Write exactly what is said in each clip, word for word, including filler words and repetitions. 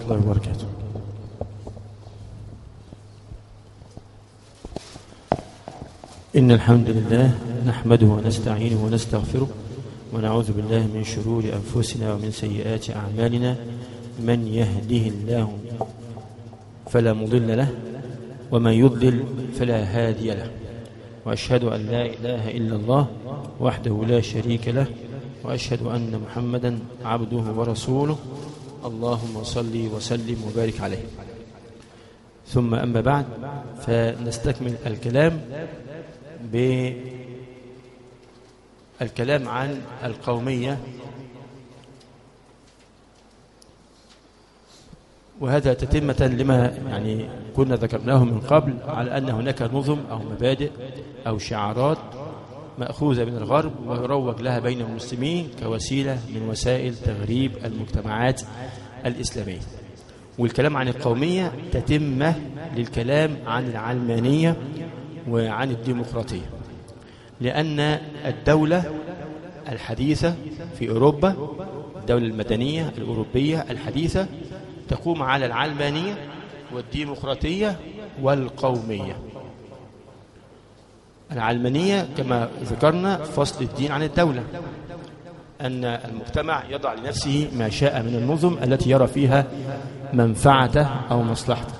الله وبركاته. إن الحمد لله نحمده ونستعينه ونستغفره ونعوذ بالله من شرور أنفسنا ومن سيئات أعمالنا. من يهده الله فلا مضل له ومن يضلل فلا هادي له، وأشهد أن لا إله إلا الله وحده لا شريك له، وأشهد أن محمدا عبده ورسوله. اللهم صل وسلم وبارك عليه. ثم أما بعد، فنستكمل الكلام بالكلام عن القومية، وهذا تتمة لما يعني كنا ذكرناه من قبل على أن هناك نظم أو مبادئ أو شعارات مأخوذة من الغرب ويروج لها بين المسلمين كوسيلة من وسائل تغريب المجتمعات الإسلامية. والكلام عن القومية تتمة للكلام عن العلمانية وعن الديمقراطية، لأن الدولة الحديثة في أوروبا، الدولة المدنية الأوروبية الحديثة، تقوم على العلمانية والديمقراطية والقومية. العلمانية كما ذكرنا فصل الدين عن الدولة، أن المجتمع يضع لنفسه ما شاء من النظم التي يرى فيها منفعته أو مصلحته،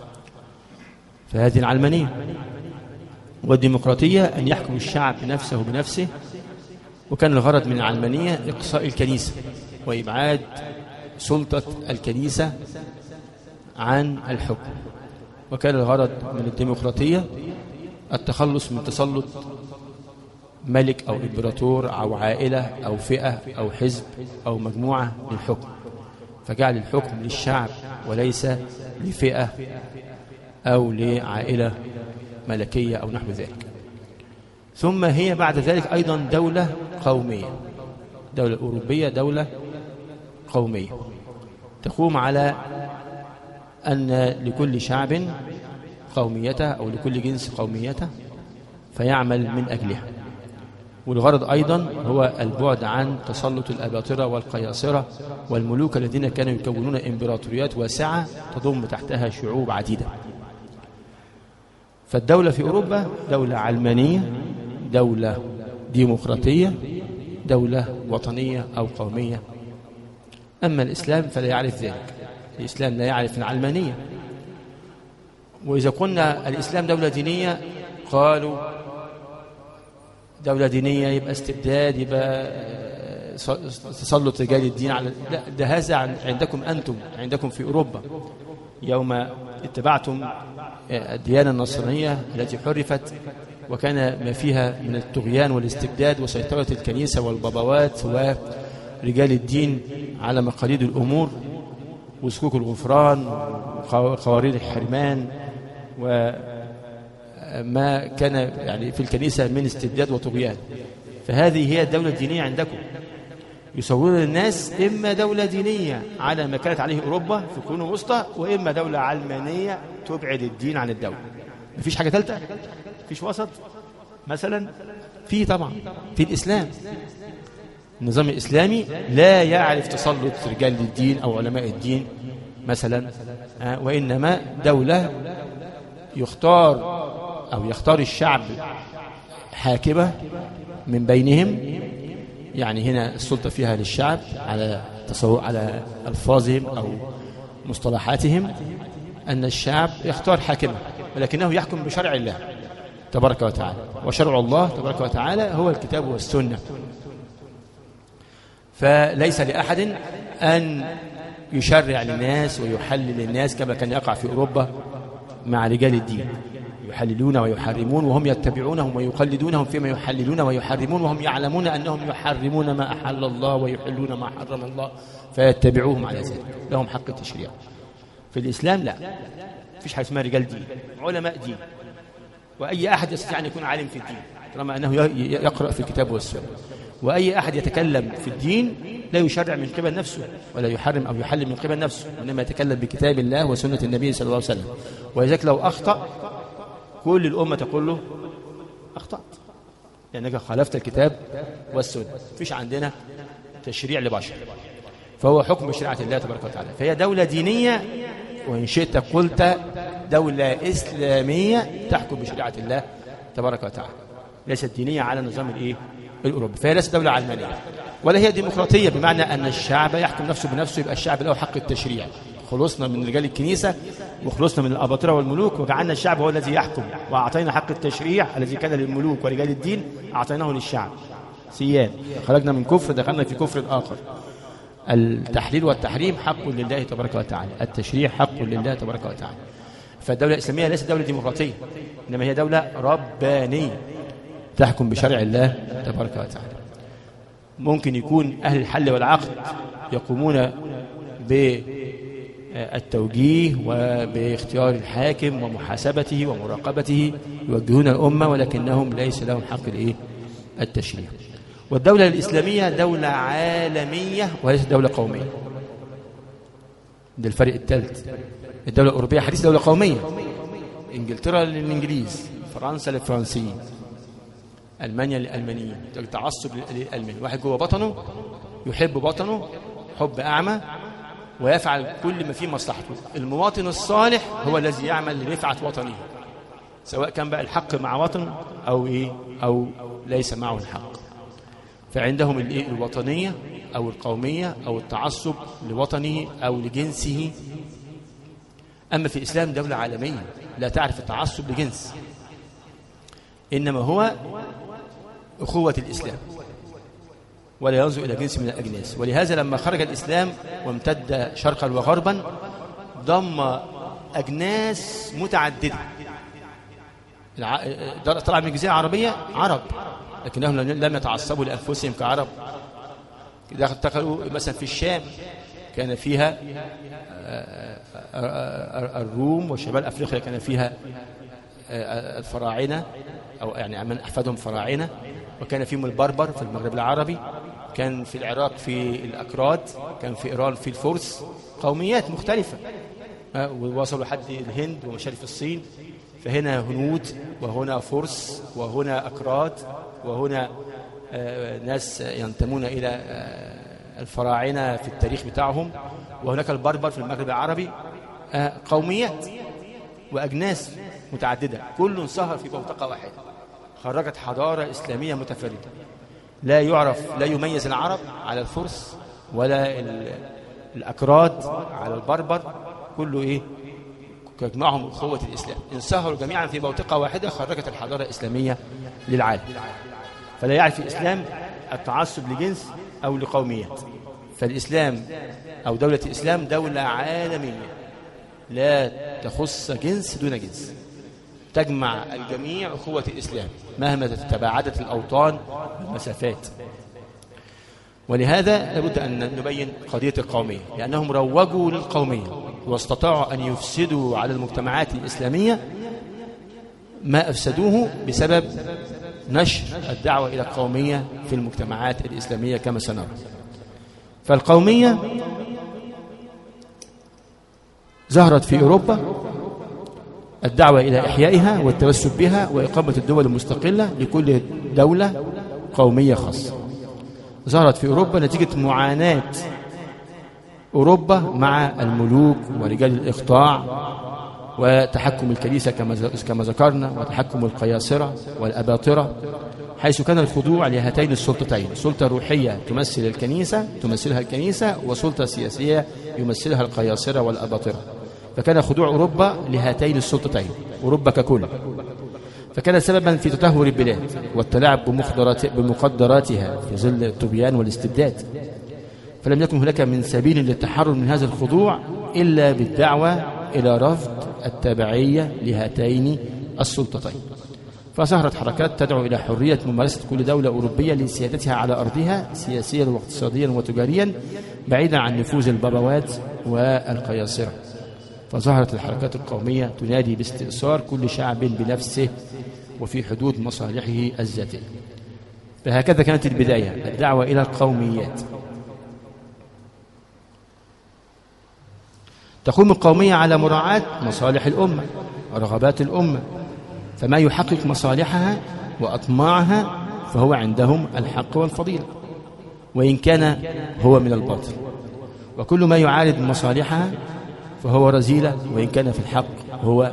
فهذه العلمانية. والديمقراطية أن يحكم الشعب نفسه بنفسه، وكان الغرض من العلمانية إقصاء الكنيسة وإبعاد سلطة الكنيسة عن الحكم، وكان الغرض من الديمقراطية التخلص من تسلط ملك أو إمبراطور أو عائلة أو فئة أو حزب أو مجموعة للحكم، فجعل الحكم للشعب وليس لفئة أو لعائلة ملكية أو نحو ذلك. ثم هي بعد ذلك أيضا دولة قومية، دولة أوروبية دولة قومية تقوم على أن لكل شعب قوميته أو لكل جنس قوميته فيعمل من أجلها. والغرض أيضا هو البعد عن تسلط الأباطرة والقياصرة والملوك الذين كانوا يكونون إمبراطوريات واسعة تضم تحتها شعوب عديدة. فالدولة في أوروبا دولة علمانية، دولة ديمقراطية، دولة وطنية أو قومية. أما الإسلام فلا يعرف ذلك، الإسلام لا يعرف العلمانية. وإذا قلنا الإسلام دولة دينية قالوا دولة دينية يبقى استبداد، يبقى تسلط رجال الدين على، لا، ده هذا عندكم أنتم، عندكم في أوروبا يوم اتبعتم الديانة النصرانية التي حرفت وكان ما فيها من الطغيان والاستبداد وسيطرة الكنيسة والبابوات ورجال الدين على مقاليد الأمور وسكوك الغفران وقوارير الحرمان وما كان يعني في الكنيسة من استبداد وطغيان. فهذه هي الدولة الدينية عندكم. يصورون للناس إما دولة دينية على ما كانت عليه أوروبا في القرون الوسطى، وإما دولة علمانية تبعد الدين عن الدولة. مفيش حاجة ثالثة؟ مفيش وسط مثلا؟ في طبعا في الإسلام. النظام الإسلامي لا يعرف تسلط رجال الدين أو علماء الدين مثلا، وإنما دولة يختار أو يختار الشعب حاكمة من بينهم، يعني هنا السلطة فيها للشعب على تصور على ألفاظهم أو مصطلحاتهم، أن الشعب يختار حاكمة ولكنه يحكم بشرع الله تبارك وتعالى، وشرع الله تبارك وتعالى هو الكتاب والسنة. فليس لأحد أن يشرع للناس ويحلل للناس كما كان يقع في أوروبا مع رجال الدين، يحللون ويحرمون وهم يتبعونهم ويقلدونهم فيما يحللون ويحرمون وهم يعلمون أنهم يحرمون ما أحل الله ويحلون ما حرم الله فيتبعوهم على ذلك، لهم حق التشريع. في الإسلام لا، فيش حاجة اسمها رجال دين، علماء دين، وأي أحد يستطيع أن يكون عالم في الدين طالما أنه يقرأ في الكتاب والسنة. وأي أحد يتكلم في الدين لا يشرع من قبل نفسه ولا يحرم أو يحلل من قبل نفسه، وإنما يتكلم بكتاب الله وسنة النبي صلى الله عليه وسلم. ولذلك لو أخطأ كل الأمة تقول له أخطأت لأنك خالفت الكتاب والسنة. فيش عندنا تشريع لبشر. فهو حكم بشريعة الله تبارك وتعالى. فهي دولة دينية، وإن شئت قلت دولة إسلامية تحكم بشريعة الله تبارك وتعالى، ليست دينية على نظام الإيه الأوروبي. فهي ليست دولة علمانية ولا هي ديمقراطية، بمعنى أن الشعب يحكم نفسه بنفسه، يبقى الشعب له حق التشريع. خلصنا من رجال الكنيسة وخلصنا من الأباطرة والملوك، وجعلنا الشعب هو الذي يحكم، وأعطينا حق التشريع الذي كان للملوك ورجال الدين أعطيناه للشعب. سيان خرجنا من كفر دخلنا في كفر آخر. التحليل والتحريم حق لله تبارك وتعالى، التشريع حق لله تبارك وتعالى. فالدولة الإسلامية ليست دولة ديمقراطية، إنما هي دولة ربانية تحكم بشرع الله تبارك وتعالى. ممكن يكون أهل الحل والعقد يقومون بالتوجيه وباختيار الحاكم ومحاسبته ومراقبته، يوجهون الأمة، ولكنهم ليس لهم حق الإيه التشريع. والدولة الإسلامية دولة عالمية وليست دولة قومية. ده الفرق الثالث. الدولة الأوروبية حديث دولة قومية، إنجلترا للإنجليز، فرنسا للفرنسيين، ألمانيا للألمانيين، تعصب للألمان. واحد جوه بطنه يحب بطنه حب أعمى ويفعل كل ما فيه مصلحته. المواطن الصالح هو الذي يعمل لرفعة وطنه، سواء كان بقى الحق مع وطن أو إيه أو ليس معه الحق. فعندهم الإيه الوطنية أو القومية أو التعصب لوطنه أو لجنسه. أما في الإسلام دولة عالمية لا تعرف التعصب لجنس، إنما هو أخوة الإسلام ولا ينظر إلى جنس من الأجناس. ولهذا لما خرج الإسلام وامتد شرقا وغربا ضم أجناس متعددة. طلع من الجزيرة العربية عرب، لكنهم لم يتعصبوا لأنفسهم كعرب. دخلوا مثلا في الشام كان فيها الروم، وشمال أفريقيا كان فيها الفراعنة أو يعني من أحفادهم فراعنة، وكان فيهم البربر في المغرب العربي، كان في العراق في الأكراد، كان في إيران في الفرس، قوميات مختلفة، ووصلوا لحد الهند ومشارف الصين. فهنا هنود وهنا فرس وهنا أكراد وهنا ناس ينتمون إلى الفراعنة في التاريخ بتاعهم، وهناك البربر في المغرب العربي. قوميات وأجناس متعددة، كل سهر في بوتقة واحدة، خرجت حضارة إسلامية متفردة. لا يعرف، لا يميز العرب على الفرس ولا الأكراد على البربر، كله إيه يجمعهم أخوة الإسلام. انسهروا جميعا في بوتقة واحدة، خرجت الحضارة الإسلامية للعالم. فلا يعرف الإسلام التعصب لجنس أو لقوميات. فالإسلام أو دولة الإسلام دولة عالمية لا تخص جنس دون جنس، تجمع الجميع أخوة الإسلام مهما تتباعدت الأوطان والمسافات. ولهذا لابد أن نبين قضية القومية، لأنهم روجوا للقومية واستطاعوا أن يفسدوا على المجتمعات الإسلامية ما أفسدوه بسبب نشر الدعوة إلى القومية في المجتمعات الإسلامية كما سنرى. فالقومية ظهرت في أوروبا، الدعوة إلى إحيائها والتمسك بها وإقامة الدول المستقلة لكل دولة قومية خاصة. ظهرت في أوروبا نتيجة معاناة أوروبا مع الملوك ورجال الإقطاع وتحكم الكنيسة كما ذكرنا، وتحكم القياصرة والأباطرة، حيث كان الخضوع لهاتين السلطتين، سلطة روحية تمثل الكنيسة تمثلها الكنيسة، وسلطة سياسية يمثلها القياصرة والأباطرة. فكان خضوع أوروبا لهاتين السلطتين، أوروبا ككل. فكان سببا في تدهور البلاد والتلاعب بمقدراتها في ظل الطغيان والاستبداد. فلم يكن هناك من سبيل للتحرر من هذا الخضوع إلا بالدعوة إلى رفض التبعية لهاتين السلطتين. فظهرت حركات تدعو إلى حرية ممارسة كل دولة أوروبية لسيادتها على أرضها سياسيا واقتصاديا وتجاريا، بعيدا عن نفوذ البابوات والقياصرة. فظهرت الحركات القومية تنادي باستئثار كل شعب بنفسه وفي حدود مصالحه الذاتية. فهكذا كانت البداية، الدعوة إلى القوميات. تقوم القومية على مراعاة مصالح الأمة ورغبات الأمة، فما يحقق مصالحها وأطماعها فهو عندهم الحق والفضيلة، وإن كان هو من الباطل. وكل ما يعارض مصالحها فهو رذيلة، وإن كان في الحق هو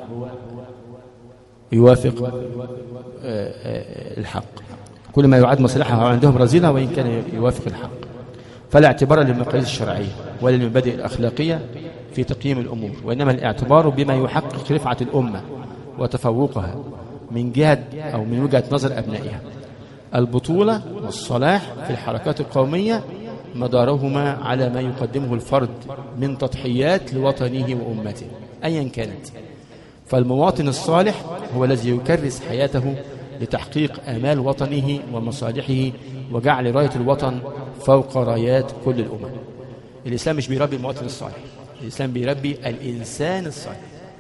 يوافق الحق. كل ما يعارض مصالحها هو عندهم رذيلة وإن كان يوافق الحق. فلا اعتبار للمقاييس الشرعية ولا للمبادئ الأخلاقية في تقييم الأمور، وإنما الاعتبار بما يحقق رفعة الأمة وتفوقها من جهة أو من وجهة نظر أبنائها. البطولة والصلاح في الحركات القومية مدارهما على ما يقدمه الفرد من تضحيات لوطنه وأمته أيا كانت. فالمواطن الصالح هو الذي يكرس حياته لتحقيق آمال وطنه ومصالحه وجعل راية الوطن فوق رايات كل الأمم. الإسلام مش بيربي المواطن الصالح، الإسلام بيربي الإنسان الصالح.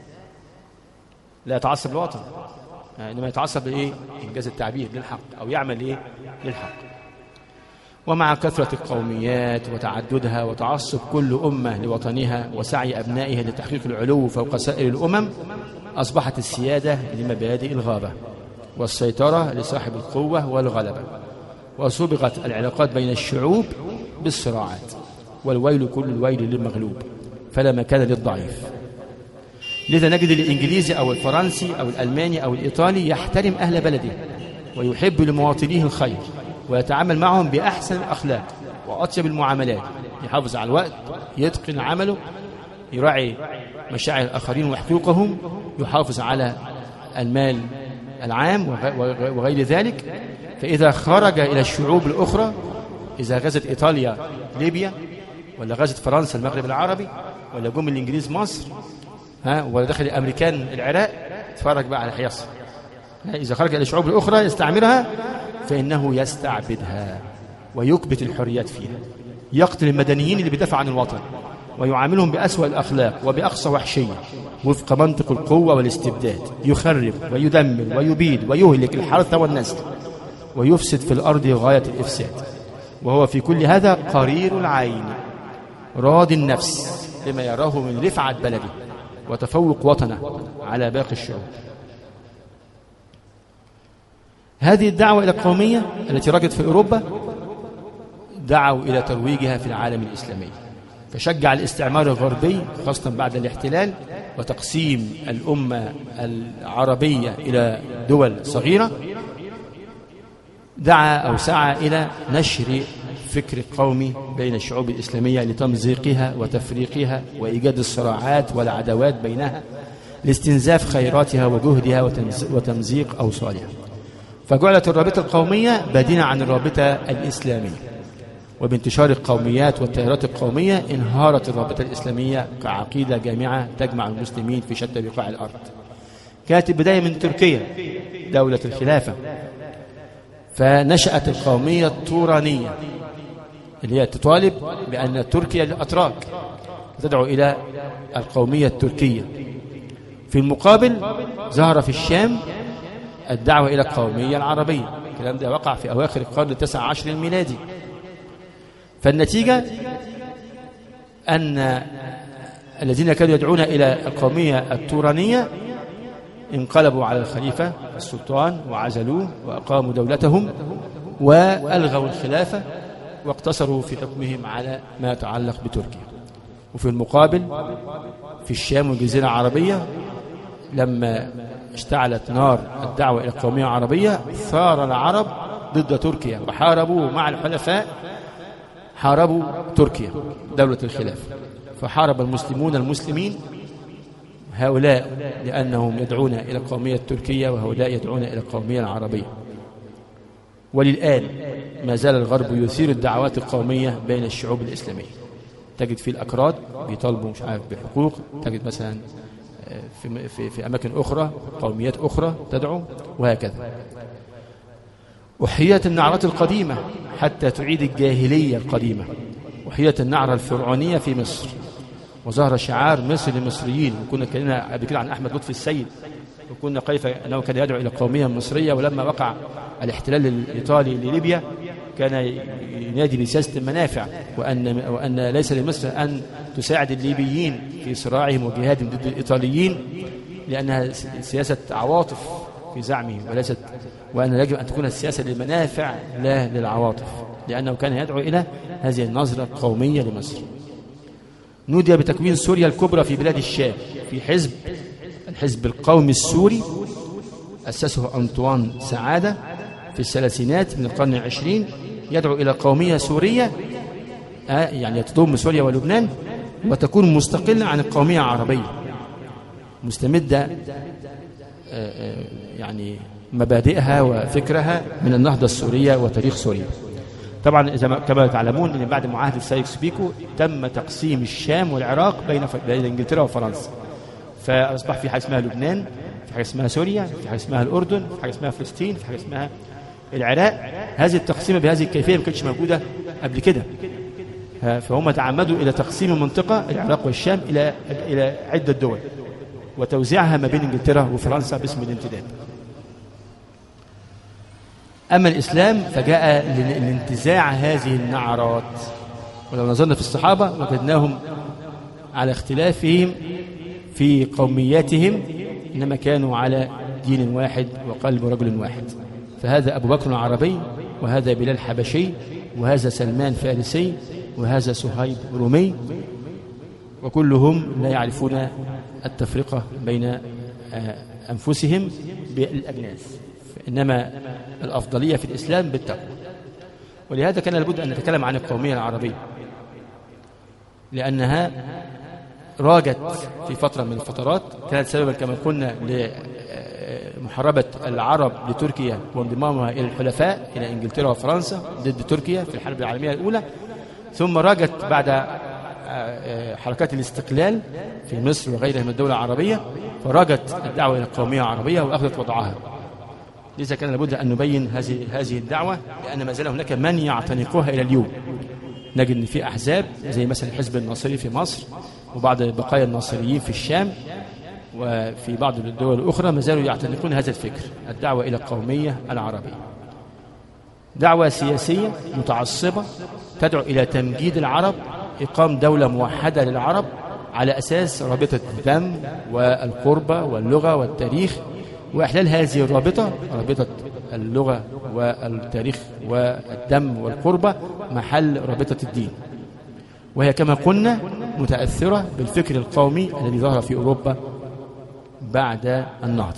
لا يتعصب للوطن، إنما يتعصب لإيه؟ إنجاز التعبير للحق، أو يعمل إيه؟ للحق. ومع كثرة القوميات وتعددها وتعصب كل أمة لوطنها وسعي أبنائها لتحقيق العلو فوق سائر الأمم، أصبحت السيادة لمبادئ الغابة والسيطرة لصاحب القوة والغلبة، وصبغت العلاقات بين الشعوب بالصراعات، والويل كل الويل للمغلوب فلا مكان للضعيف. لذا نجد الإنجليزي أو الفرنسي أو الألماني أو الإيطالي يحترم أهل بلده ويحب لمواطنيه الخير ويتعامل معهم بأحسن الأخلاق وأطيب المعاملات، يحافظ على الوقت، يتقن عمله، يراعي مشاعر الآخرين وحقوقهم، يحافظ على المال العام وغير ذلك. فإذا خرج إلى الشعوب الأخرى، إذا غزت إيطاليا ليبيا، ولا غزت فرنسا المغرب العربي، ولا جم الإنجليز مصر، ها، ولا دخل الأمريكان العراق، تفرج بقى على حيص. إذا خرج إلى الشعوب الأخرى يستعمرها فإنه يستعبدها ويكبت الحريات فيها، يقتل المدنيين اللي بيدافع عن الوطن ويعاملهم بأسوأ الأخلاق وبأقصى وحشية وفق منطق القوة والاستبداد، يخرب ويدمر ويبيد ويهلك الحرث والنسل ويفسد في الأرض غاية الإفساد. وهو في كل هذا قرير العين راض النفس لما يراه من رفعة بلده وتفوق وطنه على باقي الشعوب. هذه الدعوة إلى القومية التي رجت في أوروبا دعوا إلى ترويجها في العالم الإسلامي، فشجع الاستعمار الغربي خاصة بعد الاحتلال وتقسيم الأمة العربية إلى دول صغيرة، دعا أو سعى إلى نشر فكر قومي بين الشعوب الإسلامية لتمزيقها وتفريقها وإيجاد الصراعات والعداوات بينها لاستنزاف خيراتها وجهدها وتمزيق أوصالها. فجعلت الرابطة القومية بديلة عن الرابطة الإسلامية، وبانتشار القوميات والتيارات القومية انهارت الرابطة الإسلامية كعقيدة جامعة تجمع المسلمين في شتى بقاع الأرض. كانت البداية من تركيا دولة الخلافة، فنشأت القومية الطورانية اللي هي تطالب بأن تركيا الأتراك، تدعو إلى القومية التركية. في المقابل ظهر في الشام الدعوة إلى القومية العربية، الكلام ده وقع في أواخر القرن التاسع عشر الميلادي. فالنتيجة أن الذين كانوا يدعون إلى القومية التورانية انقلبوا على الخليفة السلطان وعزلوه وأقاموا دولتهم وألغوا الخلافة واقتصروا في حكمهم على ما يتعلق بتركيا. وفي المقابل في الشام والجزيرة العربية لما اشتعلت نار الدعوة إلى القومية العربية ثار العرب ضد تركيا وحاربوا مع الحلفاء، حاربوا تركيا دولة الخلافة، فحارب المسلمون المسلمين، هؤلاء لأنهم يدعون إلى القومية التركية وهؤلاء يدعون إلى القومية العربية. وللآن ما زال الغرب يثير الدعوات القومية بين الشعوب الإسلامية. تجد في الأكراد بيطالبوا مش عارف بحقوق، تجد مثلا في, في, في أماكن أخرى قوميات أخرى تدعو، وهكذا. أحيت النعرات القديمة حتى تعيد الجاهلية القديمة، أحيت النعرة الفرعونية في مصر، وظهر شعار مصر للمصريين. وكنا اتكلمنا قبل كده عن أحمد لطفي السيد، وكنا كيف أنه كان يدعو إلى القومية المصرية، ولما وقع الاحتلال الإيطالي لليبيا كان ينادي بسياسة المنافع، وأن, وأن ليس لمصر أن تساعد الليبيين في صراعهم وجهادهم ضد الإيطاليين، لأنها سياسة عواطف في زعمه، وليست، وأن يجب أن تكون السياسة للمنافع لا للعواطف، لأنه كان يدعو إلى هذه النظرة القومية لمصر. نودي بتكوين سوريا الكبرى في بلاد الشام في حزب الحزب القومي السوري أسسه أنطوان سعادة في الثلاثينات من القرن العشرين، يدعو إلى قومية سورية يعني تضم سوريا ولبنان وتكون مستقلة عن القومية العربية، مستمدة يعني مبادئها وفكرها من النهضة السورية وتاريخ سوريا. طبعا كما تعلمون ان بعد معاهدة سايكس بيكو تم تقسيم الشام والعراق بين بين انجلترا وفرنسا، فاصبح في حاجه اسمها لبنان، في حاجه اسمها سوريا، في حاجه اسمها الاردن، في حاجه اسمها فلسطين، في حاجه اسمها العراق. هذه التقسيمه بهذه الكيفيه ما كانتش موجوده قبل كده، فهم تعمدوا الى تقسيم المنطقه العراق والشام الى الى عده دول وتوزيعها ما بين انجلترا وفرنسا باسم الانتداب. أما الإسلام فجاء لانتزاع هذه النعرات، ولو نظرنا في الصحابة وجدناهم على اختلافهم في قومياتهم إنما كانوا على دين واحد وقلب رجل واحد، فهذا أبو بكر العربي، وهذا بلال حبشي، وهذا سلمان فارسي، وهذا سهيب رومي، وكلهم لا يعرفون التفرقة بين أنفسهم بالأجناس، إنما الأفضلية في الإسلام بالتقوى. ولهذا كان لابد أن نتكلم عن القومية العربية، لأنها راجت في فترة من الفترات، كانت سببا كما قلنا لمحاربة العرب لتركيا وانضمامها إلى الحلفاء إلى إنجلترا وفرنسا ضد تركيا في الحرب العالمية الأولى، ثم راجت بعد حركات الاستقلال في مصر وغيرها من الدول العربية، فراجت الدعوة إلى القومية العربية وأخذت وضعها. لذا كان لابد أن نبين هذه هذه الدعوة، لأن ما زال هناك من يعتنقوها إلى اليوم. نجد أن في أحزاب زي مثلا الحزب الناصري في مصر، وبعض بقايا الناصريين في الشام، وفي بعض الدول الأخرى ما زالوا يعتنقون هذا الفكر، الدعوة إلى القومية العربية. دعوة سياسية متعصبة تدعو إلى تمجيد العرب، إقام دولة موحدة للعرب على أساس رابطة الدم والقربة واللغة والتاريخ، وإحلال هذه الرابطة، رابطة اللغة والتاريخ والدم والقربة، محل رابطة الدين، وهي كما قلنا متأثرة بالفكر القومي الذي ظهر في أوروبا بعد النهضة.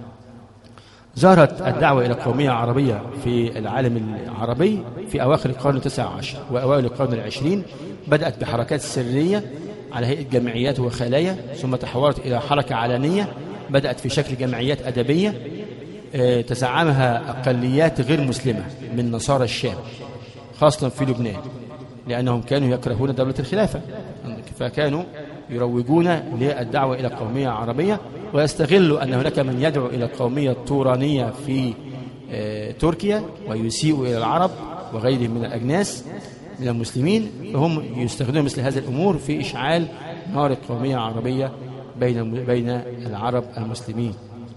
ظهرت الدعوة إلى القومية العربية في العالم العربي في أواخر القرن التاسع عشر وأوائل القرن العشرين، بدأت بحركات سرية على هيئة جمعيات وخلايا، ثم تحولت إلى حركة علنية بدأت في شكل جمعيات أدبية تزعمها أقليات غير مسلمة من نصارى الشام، خاصة في لبنان، لأنهم كانوا يكرهون دولة الخلافة، فكانوا يروجون للدعوة إلى القومية العربية، ويستغلوا أن هناك من يدعو إلى القومية التورانية في تركيا ويسيء إلى العرب وغيرهم من الأجناس من المسلمين، فهم يستخدمون مثل هذه الأمور في إشعال نار القومية العربية بين بين العرب المسلمين.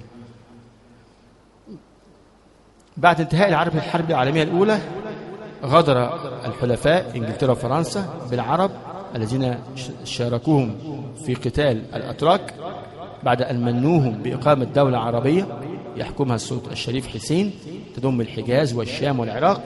بعد انتهاء العرب الحرب العالمية الأولى، غادر الحلفاء إنجلترا وفرنسا بالعرب الذين شاركوهم في قتال الأتراك، بعد أن منوهم بإقامة دولة عربية يحكمها السلطان الشريف حسين تضم الحجاز والشام والعراق.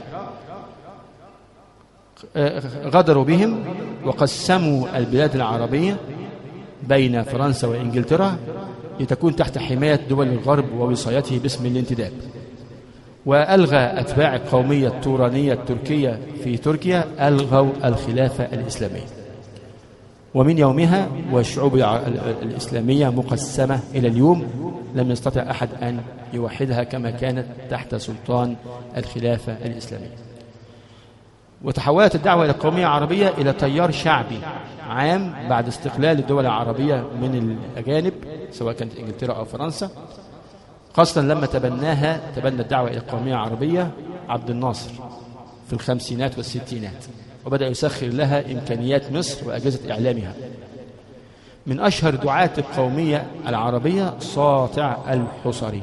غدروا بهم وقسموا البلاد العربية بين فرنسا وإنجلترا لتكون تحت حماية دول الغرب ووصايته باسم الانتداب، وألغى أتباع القومية التورانية التركية في تركيا ألغوا الخلافة الإسلامية، ومن يومها والشعوب الإسلامية مقسمة إلى اليوم، لم يستطع أحد أن يوحدها كما كانت تحت سلطان الخلافة الإسلامية. وتحولت الدعوة إلى القومية العربية إلى تيار شعبي عام بعد استقلال الدول العربية من الأجانب سواء كانت إنجلترا أو فرنسا، خاصة لما تبناها تبنى الدعوة إلى القومية العربية عبد الناصر في الخمسينات والستينات، وبدأ يسخر لها إمكانيات مصر وأجهزة إعلامها. من أشهر دعاة القومية العربية ساطع الحصري،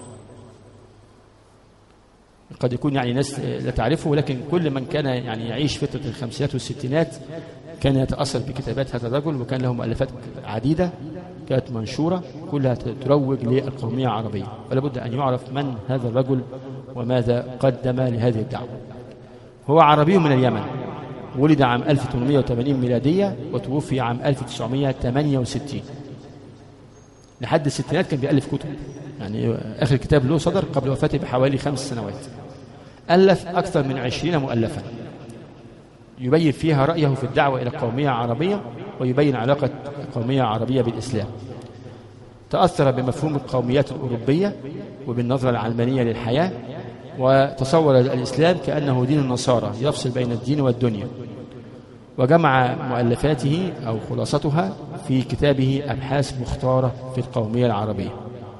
قد يكون يعني ناس لا تعرفه، ولكن كل من كان يعني يعيش فترة الخمسينات والستينات كان يتأثر بكتابات هذا الرجل، وكان له مؤلفات عديدة كانت منشورة كلها تروج للقومية العربية، ولا بد أن يعرف من هذا الرجل وماذا قدم لهذه الدعوة. هو عربي من اليمن، ولد عام ألف وثمانمائة وثمانين ميلادية وتوفي عام ألف وتسعمائة وثمانية وستين. لحد الستينات كان بيألف كتب، يعني آخر كتاب له صدر قبل وفاته بحوالي خمس سنوات. ألف أكثر من عشرين مؤلفا يبين فيها رأيه في الدعوة إلى القومية العربية، ويبين علاقة القومية العربية بالإسلام. تأثر بمفهوم القوميات الأوروبية وبالنظرة العلمانية للحياة، وتصور الإسلام كأنه دين النصارى يفصل بين الدين والدنيا. وجمع مؤلفاته أو خلاصتها في كتابه أبحاث مختارة في القومية العربية.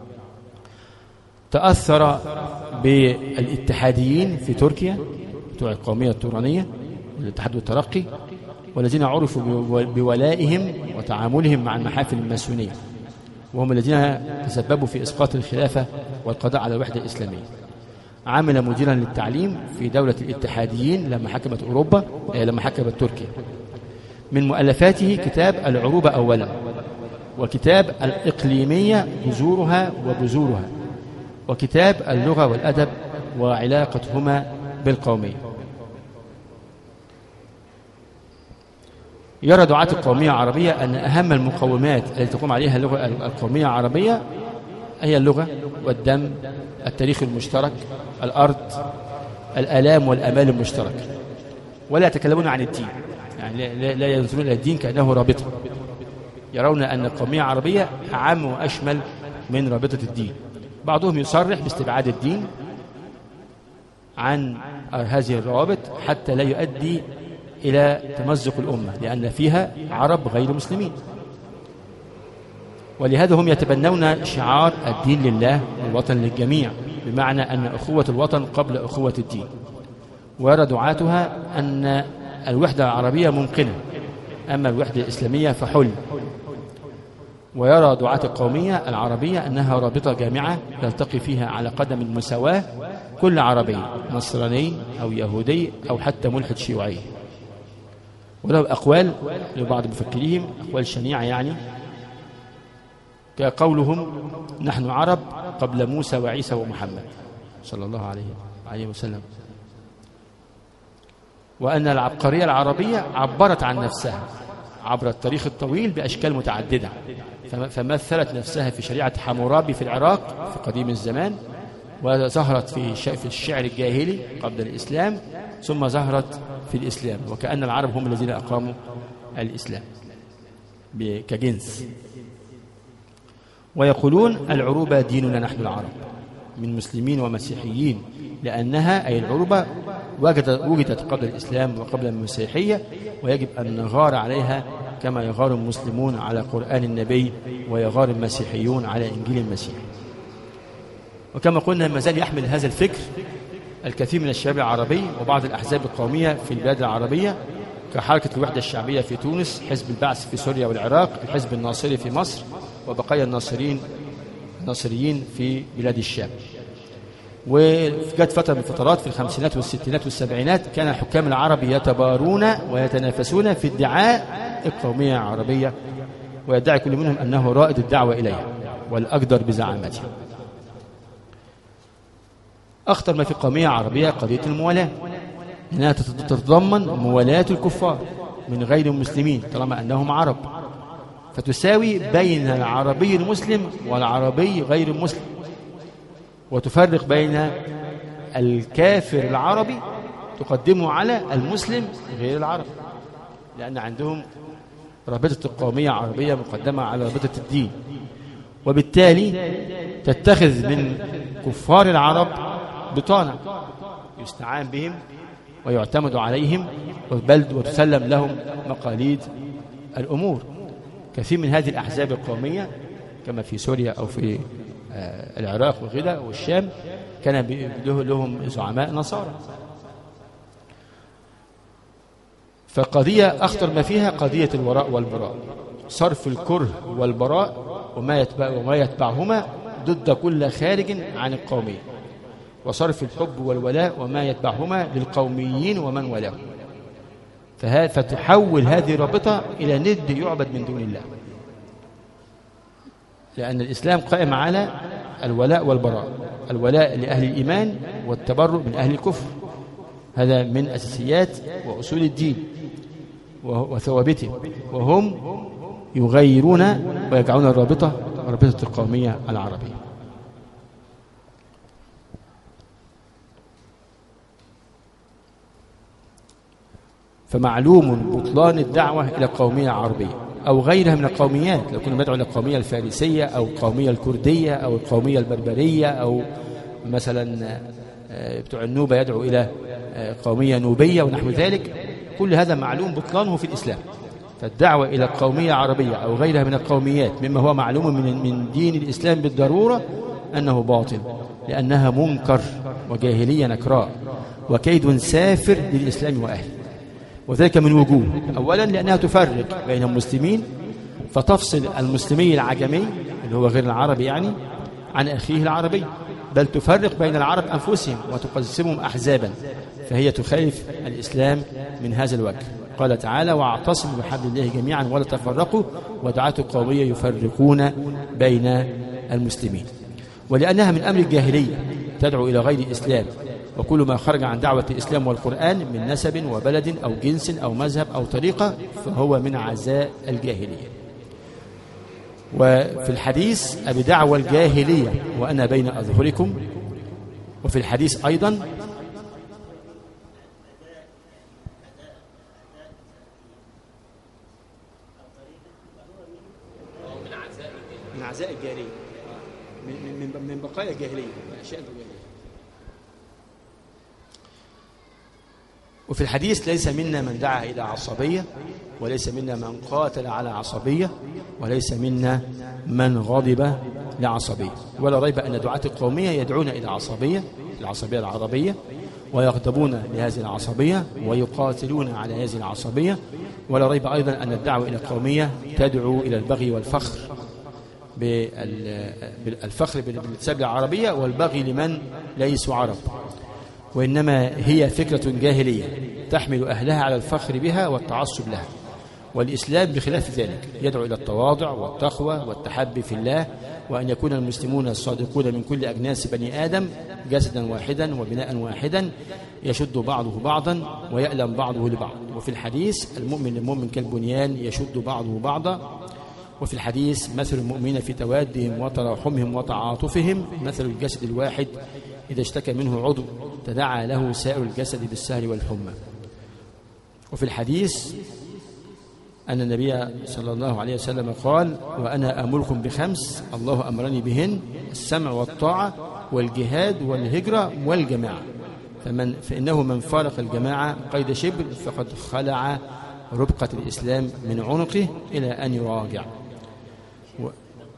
تأثر بالاتحاديين في تركيا بتوع القومية التورانية الاتحاد والترقي، والذين عرفوا بولائهم وتعاملهم مع المحافل الماسونية، وهم الذين تسببوا في إسقاط الخلافة والقضاء على الوحدة الإسلامية. عمل مديرا للتعليم في دولة الاتحاديين لما حكمت أوروبا لما حكمت تركيا. من مؤلفاته كتاب العروبة أولا، وكتاب الإقليمية جذورها وبذورها، وكتاب اللغة والأدب وعلاقتهما بالقومية. يرى دعاة القومية العربية أن أهم المقومات التي تقوم عليها اللغة القومية العربية هي اللغة والدم، التاريخ المشترك، الأرض، الآلام والآمال المشتركة. ولا يتكلمون عن الدين، يعني لا ينظرون إلى الدين كأنه رابطة. يرون أن القومية العربية أعم وأشمل من رابطة الدين. بعضهم يصرح باستبعاد الدين عن هذه الروابط حتى لا يؤدي إلى تمزق الأمة، لأن فيها عرب غير مسلمين. ولهذا هم يتبنون شعار الدين لله والوطن للجميع، بمعنى أن أخوة الوطن قبل أخوة الدين. ويرى دعاتها أن الوحدة العربية ممكنة، أما الوحدة الإسلامية فحل. ويرى دعاة القومية العربية أنها رابطة جامعة يلتقي فيها على قدم المساواة كل عربي، نصراني أو يهودي أو حتى ملحد شيوعي. وله أقوال لبعض مفكريهم، أقوال شنيعة يعني، كقولهم نحن عرب قبل موسى وعيسى ومحمد صلى الله عليه عليه وسلم. وأن العبقرية العربية عبرت عن نفسها عبر التاريخ الطويل بأشكال متعددة، فمثلت نفسها في شريعة حمورابي في العراق في قديم الزمان، وظهرت في في الشعر الجاهلي قبل الإسلام، ثم ظهرت في الإسلام، وكأن العرب هم الذين أقاموا الإسلام كجنس. ويقولون العروبة ديننا نحن العرب من مسلمين ومسيحيين، لأنها أي العروبة وجدت, وجدت قبل الإسلام وقبل المسيحية، ويجب أن نغار عليها كما يغار المسلمون على قرآن النبي ويغار المسيحيون على إنجيل المسيح. وكما قلنا ما زال يحمل هذا الفكر الكثير من الشباب العربي وبعض الأحزاب القومية في البلاد العربية، كحركة الوحدة الشعبية في تونس، حزب البعث في سوريا والعراق، الحزب الناصري في مصر، وبقايا الناصرين الناصريين في بلاد الشام. وجت فترة من الفترات في الخمسينات والستينات والسبعينات كان الحكام العرب يتبارون ويتنافسون في ادعاء القومية العربية، ويدعي كل منهم أنه رائد الدعوة إليها والأقدر بزعامتها. أخطر ما في القومية العربية قضية الموالاة، إنها تتضمن موالاة الكفار من غير المسلمين طالما أنهم عرب، فتساوي بين العربي المسلم والعربي غير المسلم، وتفرق بين الكافر العربي تقدمه على المسلم غير العربي، لأن عندهم رابطة القومية العربية مقدمة على رابطة الدين. وبالتالي تتخذ من كفار العرب بطانة يستعان بهم ويعتمد عليهم وبلد وتسلم لهم مقاليد الأمور. كثير من هذه الأحزاب القومية كما في سوريا أو في العراق وغيرها والشام كان لهم زعماء نصارى. فقضية أخطر ما فيها قضية الوراء والبراء، صرف الكره والبراء وما يتبع وما يتبعهما ضد كل خارج عن القومية، وصرف الحب والولاء وما يتبعهما للقوميين ومن ولاهم. فتحول هذه الرابطة إلى ند يعبد من دون الله، لأن الإسلام قائم على الولاء والبراء، الولاء لأهل الإيمان والتبرؤ من أهل الكفر، هذا من أساسيات وأصول الدين. وثوابته، وهم يغيرون ويجعلون الرابطة رابطة القومية العربية. فمعلوم بطلان الدعوة إلى القومية العربية أو غيرها من القوميات. لو كنا ندعو إلى القومية الفارسية أو القومية الكردية أو القومية البربرية، أو مثلا بتوع النوبة يدعو إلى قومية نوبية ونحو ذلك، كل هذا معلوم بطلانه في الإسلام. فالدعوة إلى القومية العربية أو غيرها من القوميات مما هو معلوم من من دين الإسلام بالضرورة أنه باطل، لأنها منكر وجاهلية نكراء وكيد سافر للإسلام وأهله. وذلك من وجوه: أولا لأنها تفرق بين المسلمين، فتفصل المسلمي العجمي اللي هو غير العربي يعني عن أخيه العربي، بل تفرق بين العرب أنفسهم وتقسمهم أحزابا، فهي تخالف الإسلام من هذا الوجه. قال تعالى: واعتصموا بحبل الله جميعا ولا تفرقوا ودعاة القومية يفرقون بين المسلمين. ولأنها من أمر الجاهلية تدعو إلى غير الإسلام، وكل ما خرج عن دعوة الإسلام والقرآن من نسب وبلد أو جنس أو مذهب أو طريقة فهو من عزاء الجاهلية. وفي الحديث: أبدعوى الجاهلية وأنا بين أظهركم. وفي الحديث أيضا: من عزاء الجاهلية، من من من بقايا الجاهلية، من أشياء الجاهلية. وفي الحديث: ليس منا من دعا إلى عصبية، وليس منا من قاتل على عصبية، وليس منا من غضب لعصبية. ولا ريب أن دعاة القومية يدعون إلى عصبية، العصبية العربية، ويغضبون لهذه العصبية ويقاتلون على هذه العصبية. ولا ريب أيضا أن الدعوة إلى القومية تدعو إلى البغي والفخر، بالفخر بالنسب العربية والبغي لمن ليسوا عرب. وإنما هي فكرة جاهلية تحمل أهلها على الفخر بها والتعصب لها. والإسلام بخلاف ذلك يدعو إلى التواضع والتقوى والتحبي في الله، وأن يكون المسلمون الصادقون من كل أجناس بني آدم جسدا واحدا وبناء واحدا يشد بعضه بعضا ويألم بعضه لبعض. وفي الحديث: المؤمن للمؤمن كالبنيان يشد بعضه بعضا. وفي الحديث: مثل المؤمنين في توادهم وتراحمهم وتعاطفهم مثل الجسد الواحد إذا اشتكى منه عضو تداعى له سائر الجسد بالسهر والحمى. وفي الحديث أن النبي صلى الله عليه وسلم قال: وأنا أمركم بخمس الله أمرني بهن: السمع والطاعة والجهاد والهجرة والجماعة، فمن فإنه من فارق الجماعة قيد شبر فقد خلع ربقة الإسلام من عنقه إلى أن يراجع. و...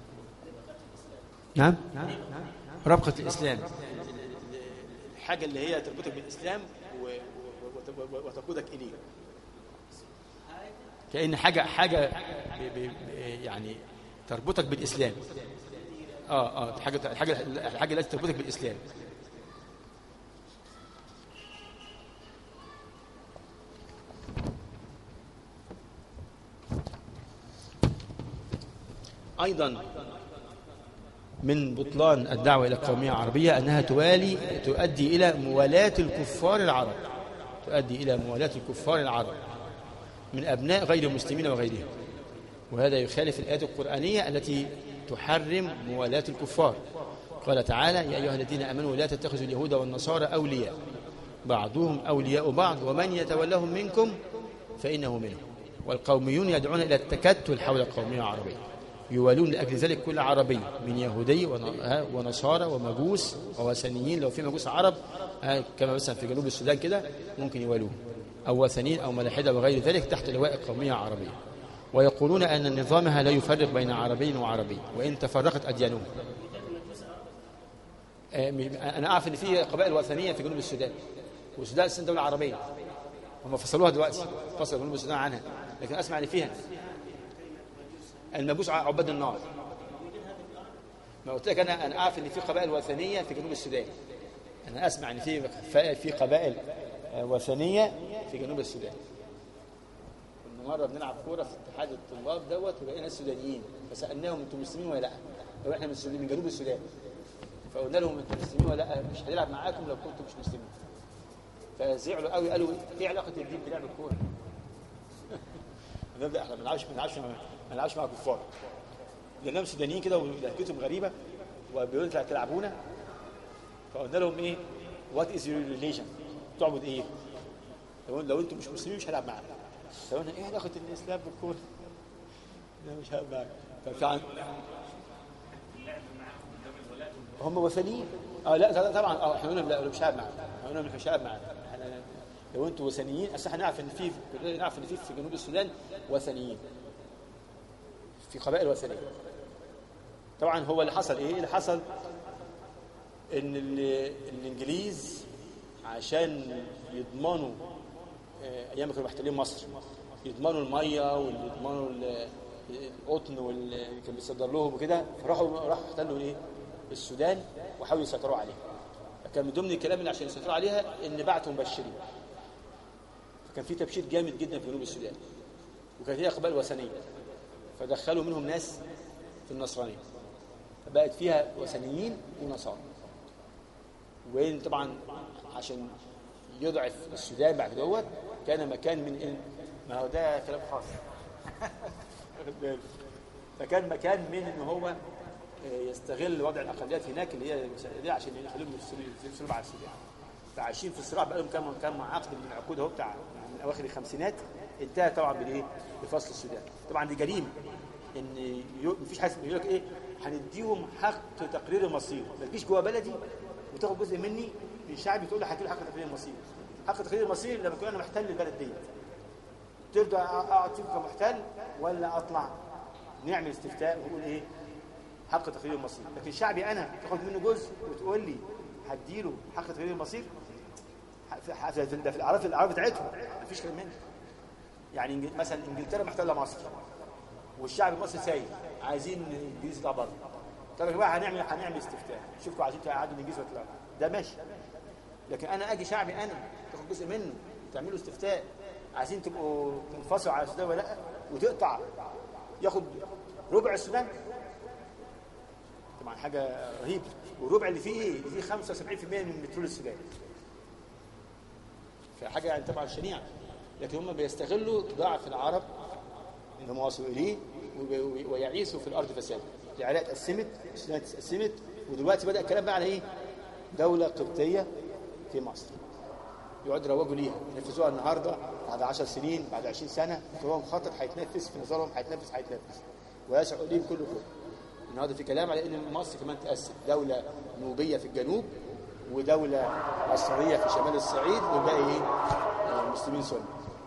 نعم، ربقة الإسلام، الحاجة اللي هي تربطك بالإسلام وتقودك إليه، كأن حاجة حاجة ب... ب... يعني تربطك بالإسلام. آه آه حاجة الحاجة الحاجة التي تربطك بالإسلام. أيضا من بطلان الدعوة إلى القومية العربية أنها توالي تؤدي إلى موالاة الكفار العرب، تؤدي إلى موالاة الكفار العرب من أبناء غير المسلمين وغيرهم. وهذا يخالف الآيات القرآنية التي تحرم موالاة الكفار. قال تعالى: يا أيها الذين آمنوا لا تتخذوا اليهود والنصارى أولياء بعضهم أولياء بعض ومن يتولهم منكم فإنه منهم. والقوميون يدعون إلى التكتل حول القومية العربية، يوالون لأجل ذلك كل عربي من يهودي ونصارى ومجوس ووثنيين. لو في مجوس عرب كما مثلا في جنوب السودان كده ممكن يوالوه، أو وثنيين أو ملاحدة وغير ذلك تحت لواء القومية العربية. ويقولون أن نظامها لا يفرق بين عربي وعربي وإن تفرقت أديانهم. أنا أعرف أن في قبائل وثنية في جنوب السودان، والسودان السودان دولة عربية، هم فصلوها دلوقتي، فصل جنوب السودان عنها، لكن أسمع أن فيها المجوس عباد النار. ما قلت لك أنا أنا أعرف أن في قبائل وثنية في جنوب السودان، أنا أسمع أن في في قبائل وثنية في جنوب السودان. كنا مرة بنلعب كورة في اتحاد الطلاب دوت وبقينا ناس سودانيين، فسألناهم أنتم مسلمين ولا لا؟ لو إحنا من جنوب السودان، فقلنا لهم أنتم مسلمين ولا لا؟ مش هنلعب معاكم لو كنتم مش مسلمين. فزعلوا قوي، قالوا إيه علاقة الدين بلعب الكورة؟ نبدا احنا ما نلعبش ما نلعبش ما نلعبش مع كفار، لانهم سودانيين كده ولهجتهم غريبه وبيقولوا لا تلعبونا. فقلنا لهم ايه؟ وات از يور ريليجن؟ تعبد ايه؟ لو لو انتم مش مسلمين مش هلعب معاكم. فقلنا ايه علاقه الاسلام بالكوره؟ لا مش هلعب معاكم. ففعلا هم وثنيين. اه لا طبعا اه احنا قلنا لا مش هلعب معاكم، احنا قلنا مش هلعب معاكم. لو انتم وثنيين، اصل احنا نعرف ان في نعرف ان في في جنوب السودان وثنيين، في قبائل وثنيه. طبعا هو اللي حصل ايه؟ اللي حصل ان الانجليز عشان يضمنوا ايام ما كانوا محتلين مصر، يضمنوا الميه ويضمنوا القطن واللي كان بيصدر لهم وكده، فراحوا راحوا احتلوا ايه؟ السودان وحاولوا يسيطروا عليها. فكان من ضمن الكلام اللي عشان يسيطروا عليها ان بعتوا مبشرين. فكان في تبشير جامد جدا في جنوب السودان، وكانت هي قبائل وثنيه، فدخلوا منهم ناس في النصرانيه، فبقت فيها وثنيين ونصارى. وين طبعا عشان يضعف السودان بعد دوت كان مكان من إن ما هو ده كلام خاص فكان مكان من ان هو يستغل وضع الاقليات هناك اللي هي دي عشان يخليهم يفصلوا على السودان. فعايشين في الصراع بقى لهم كام كام عقد من العقود اهو بتاع من اواخر الخمسينات، انتهى طبعا بالايه؟ بفصل السودان. طبعا دي جريمه ان مفيش حاجه يقول لك ايه؟ هنديهم حق تقرير المصير، ما تجيش جوه بلدي وتاخد جزء مني من شعبي تقول لي هديله حق تقرير المصير. حق تقرير المصير لما اكون انا محتل البلد ديت، ترضى اقعد فيك كمحتل ولا اطلع؟ نعمل استفتاء ونقول ايه؟ حق تقرير المصير. لكن شعبي انا تاخد منه جزء وتقول لي هديله حق تقرير المصير، ده في الاعراف الاعراف بتاعتهم مفيش كلام منه. يعني مثلا انجلترا محتله مصر والشعب المصري سايب، عايزين الانجليز يطلعوا بره. طب يا جماعه هنعمل هنعمل استفتاء، شوفوا عايزين تقعدوا الانجليز ولا لا؟ ده ماشي. لكن انا اجي شعبي انا تاخد جزء منه تعملوا استفتاء، عايزين تبقوا تنفصلوا على السودان ولا لا؟ وتقطع ياخد ربع السودان. طبعا حاجه رهيبه. والربع اللي فيه ايه؟ اللي فيه خمسة وسبعين بالمئة من بترول السودان. فحاجه يعني طبعا شنيعه. لكن هم بيستغلوا ضعف العرب انهم واصلوا اليه ويعيثوا في الارض فساد. العراق اتقسمت، السودان اتقسمت، ودلوقتي بدا الكلام بقى على ايه؟ دوله قبطيه في مصر. يقعدوا يروجوا ليها، ينفذوها النهارده بعد عشر سنين، بعد عشرين سنه، هو مخطط هيتنفذ في نظرهم، هيتنفذ هيتنفذ ويسع اليهم كله كله. النهارده في كلام على ان مصر كمان تقسم دوله نوبيه في الجنوب ودوله مصريه في شمال الصعيد والباقي ايه؟ مسلمين سنه.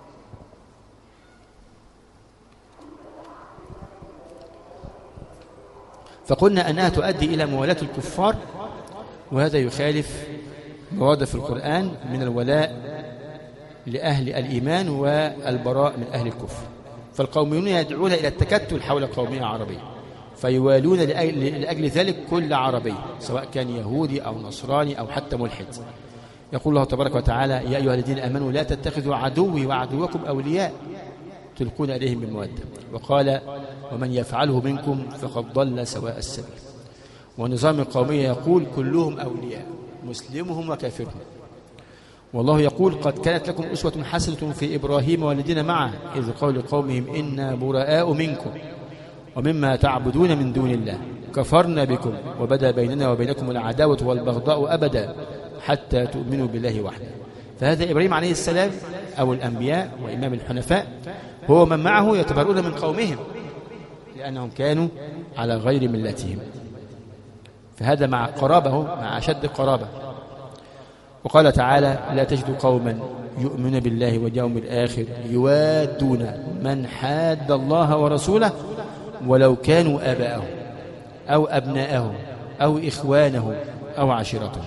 فقلنا أنها تؤدي إلى موالاة الكفار، وهذا يخالف مواد في القرآن من الولاء لأهل الإيمان والبراء من أهل الكفر. فالقوميون يدعون إلى التكتل حول قومية عربية، فيوالون لأجل ذلك كل عربي سواء كان يهودي أو نصراني أو حتى ملحد. يقول الله تبارك وتعالى: يا أيها الذين آمنوا لا تتخذوا عدوي وعدوكم أولياء تلقون إليهم بالمودة. وقال: ومن يفعله منكم فقد ضل سواء السبيل. ونظام القومية يقول: كلهم أولياء، مسلمهم وكافرهم. والله يقول: قد كانت لكم أسوة حسنة في إبراهيم والذين معه إذ قالوا لقومهم إنا براء منكم ومما تعبدون من دون الله كفرنا بكم وبدا بيننا وبينكم العداوة والبغضاء أبدا حتى تؤمنوا بالله وحده. فهذا إبراهيم عليه السلام أو الأنبياء وإمام الحنفاء هو من معه يتبرؤون من قومهم لأنهم كانوا على غير ملتهم. فهذا مع قرابه، مع أشد قرابة. وقال تعالى: لا تجد قوما يؤمنون بالله واليوم الآخر يوادون من حاد الله ورسوله ولو كانوا آباءهم أو أبناءهم أو إخوانهم أو عشيرتهم.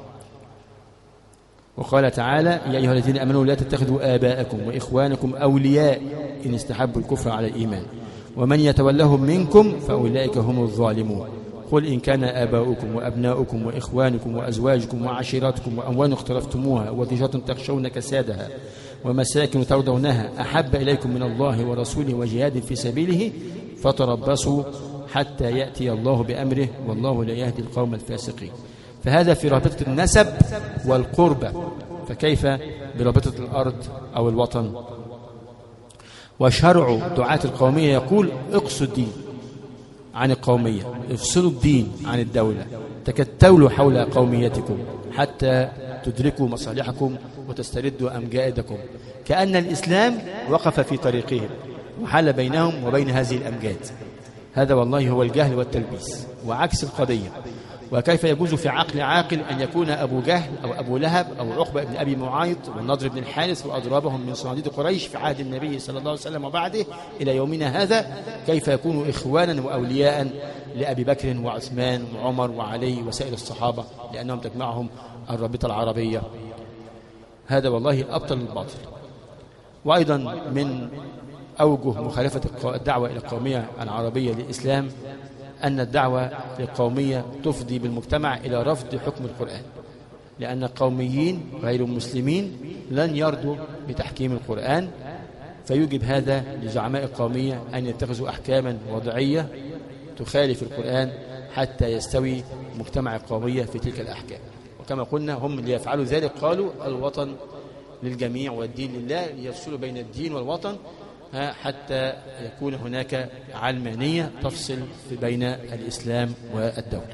وقال تعالى: يا أيها الذين آمنوا لا تتخذوا آباءكم وإخوانكم أولياء إن استحبوا الكفر على الإيمان ومن يتولهم منكم فأولئك هم الظالمون. قل إن كان آباؤكم وأبناؤكم وإخوانكم وأزواجكم وعشيرتكم وأموال اقترفتموها وتجارة تخشون كسادها ومساكن ترضونها أحب إليكم من الله ورسوله وجهاد في سبيله فتربصوا حتى يأتي الله بأمره والله لا يهدي القوم الفاسقين. فهذا في رابطة النسب والقربة، فكيف برابطة الأرض أو الوطن؟ وشرع دعاة القومية يقول اقصوا الدين عن القومية، افصلوا الدين عن الدولة، تكتلوا حول قوميتكم حتى تدركوا مصالحكم وتستردوا أمجادكم، كأن الإسلام وقف في طريقهم وحال بينهم وبين هذه الأمجاد. هذا والله هو الجهل والتلبيس وعكس القضية. وكيف يجوز في عقل عاقل أن يكون أبو جهل أو أبو لهب أو عقبة بن أبي معيط والنضر بن الحارث وأضرابهم من صناديد قريش في عهد النبي صلى الله عليه وسلم وبعده إلى يومنا هذا، كيف يكونوا إخوانا وأولياء لأبي بكر وعثمان وعمر وعلي وسائر الصحابة لأنهم تجمعهم الرابطة العربية؟ هذا والله أبطل الباطل. وأيضا من أوجه مخالفة الدعوة إلى القومية العربية للإسلام أن الدعوة للقومية تفضي بالمجتمع إلى رفض حكم القرآن، لأن القوميين غير المسلمين لن يرضوا بتحكيم القرآن، فيوجب هذا لزعماء القومية أن يتخذوا أحكاما وضعية تخالف القرآن حتى يستوي مجتمع القومية في تلك الأحكام. وكما قلنا هم ليفعلوا ذلك قالوا الوطن للجميع والدين لله، ليفصلوا بين الدين والوطن حتى يكون هناك علمانية تفصل بين الإسلام والدولة.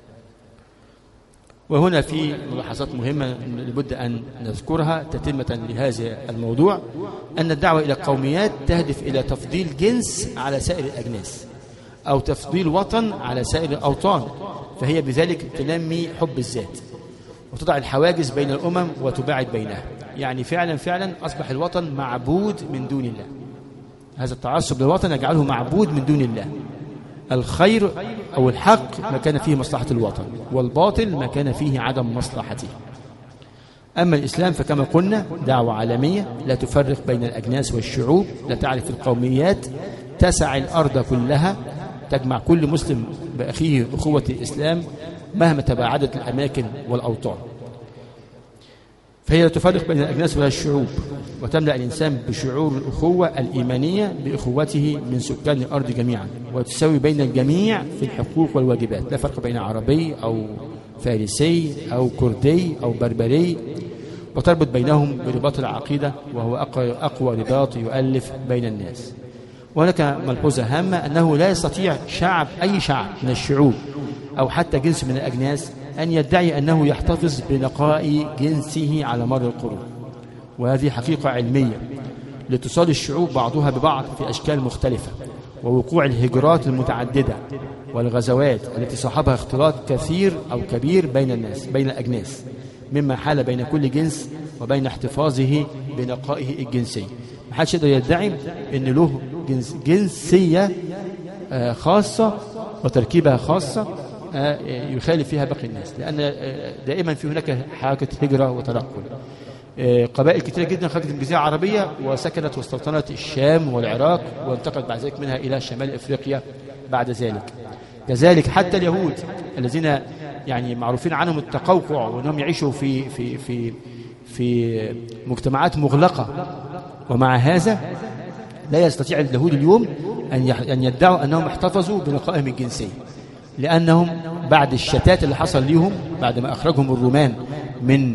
وهنا في ملاحظات مهمة لابد أن نذكرها تتمة لهذا الموضوع، أن الدعوة إلى القوميات تهدف إلى تفضيل جنس على سائر الأجناس أو تفضيل وطن على سائر الأوطان، فهي بذلك تنمي حب الذات وتضع الحواجز بين الأمم وتباعد بينها. يعني فعلا فعلا أصبح الوطن معبود من دون الله. هذا التعصب للوطن يجعله معبود من دون الله. الخير أو الحق ما كان فيه مصلحة الوطن، والباطل ما كان فيه عدم مصلحته. أما الإسلام فكما قلنا دعوة عالمية لا تفرق بين الأجناس والشعوب، لا تعرف القوميات، تسع الأرض كلها، تجمع كل مسلم بأخيه أخوة الإسلام مهما تباعدت الأماكن والأوطان. فهي لا تفرق بين الأجناس ولا الشعوب، وتملأ الإنسان بشعور الأخوة الإيمانية بأخوته من سكان الأرض جميعا، وتساوي بين الجميع في الحقوق والواجبات، لا فرق بين عربي أو فارسي أو كردي أو بربري، وتربط بينهم برباط العقيدة وهو أقوى رباط يؤلف بين الناس. وهناك ملحوظة هامة أنه لا يستطيع شعب أي شعب من الشعوب أو حتى جنس من الأجناس أن يدعي أنه يحتفظ بنقاء جنسه على مر القرون، وهذه حقيقة علمية لاتصال الشعوب بعضها ببعض في أشكال مختلفة، ووقوع الهجرات المتعددة والغزوات التي صاحبها اختلاط كثير أو كبير بين الناس بين الأجناس، مما حال بين كل جنس وبين احتفاظه بنقائه الجنسي. محدش يقدر يدعي أن له جنس جنسية خاصة وتركيبها خاصة يخالف فيها باقي الناس، لأن دائما في هناك حركة هجرة وتنقل. قبائل كثيرة جدا خرجت من الجزيرة العربية وسكنت واستوطنت الشام والعراق، وانتقلت بعد ذلك منها إلى شمال إفريقيا بعد ذلك. كذلك حتى اليهود الذين يعني معروفين عنهم التقوقع وأنهم يعيشوا في في في في مجتمعات مغلقة، ومع هذا لا يستطيع اليهود اليوم أن يدعوا أنهم احتفظوا بنقائهم الجنسي، لأنهم بعد الشتات اللي حصل لهم بعد ما أخرجهم الرومان من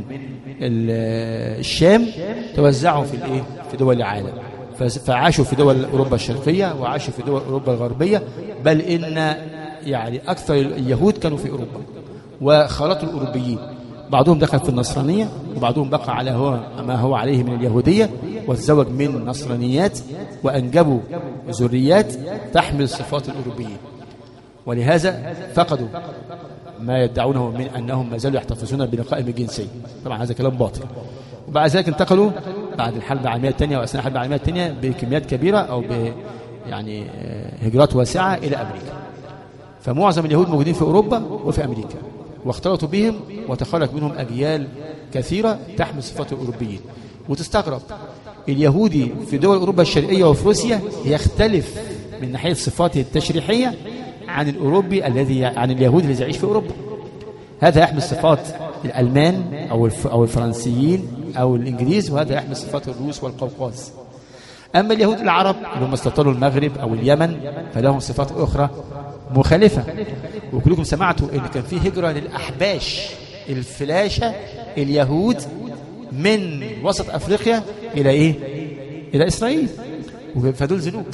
الشام توزعوا في الايه في دول العالم، فعاشوا في دول أوروبا الشرقية وعاشوا في دول أوروبا الغربية، بل إن يعني أكثر اليهود كانوا في أوروبا وخلطوا الأوروبيين، بعضهم دخل في النصرانية وبعضهم بقى على هو ما هو عليه من اليهودية، وتزوج من نصرانيات وأنجبوا ذريات تحمل صفات الأوروبيين، ولهذا فقدوا ما يدعونه من أنهم ما زالوا يحتفظون بنقائهم الجنسي. طبعا هذا كلام باطل. وبعد ذلك انتقلوا بعد الحرب العالمية الثانية وأثناء الحرب العالمية الثانية بكميات كبيرة أو ب يعني هجرات واسعة إلى أمريكا، فمعظم اليهود موجودين في أوروبا وفي أمريكا، واختلطوا بهم وتخرج منهم أجيال كثيرة تحمل صفات الأوروبيين. وتستغرب اليهودي في دول أوروبا الشرقية وفي روسيا يختلف من ناحية صفاته التشريحية عن الأوروبي الذي عن اليهود الذي يعيش في أوروبا. هذا يحمل صفات الألمان أو أو الفرنسيين أو الإنجليز، وهذا يحمل صفات الروس والقوقاز. أما اليهود العرب اللي هم استوطنوا المغرب أو اليمن فلهم صفات أخرى مخالفة. وكلكم سمعتوا إن كان في هجرة للأحباش الفلاشة اليهود من وسط أفريقيا إلى إيه؟ إلى إسرائيل. فدول زنوج،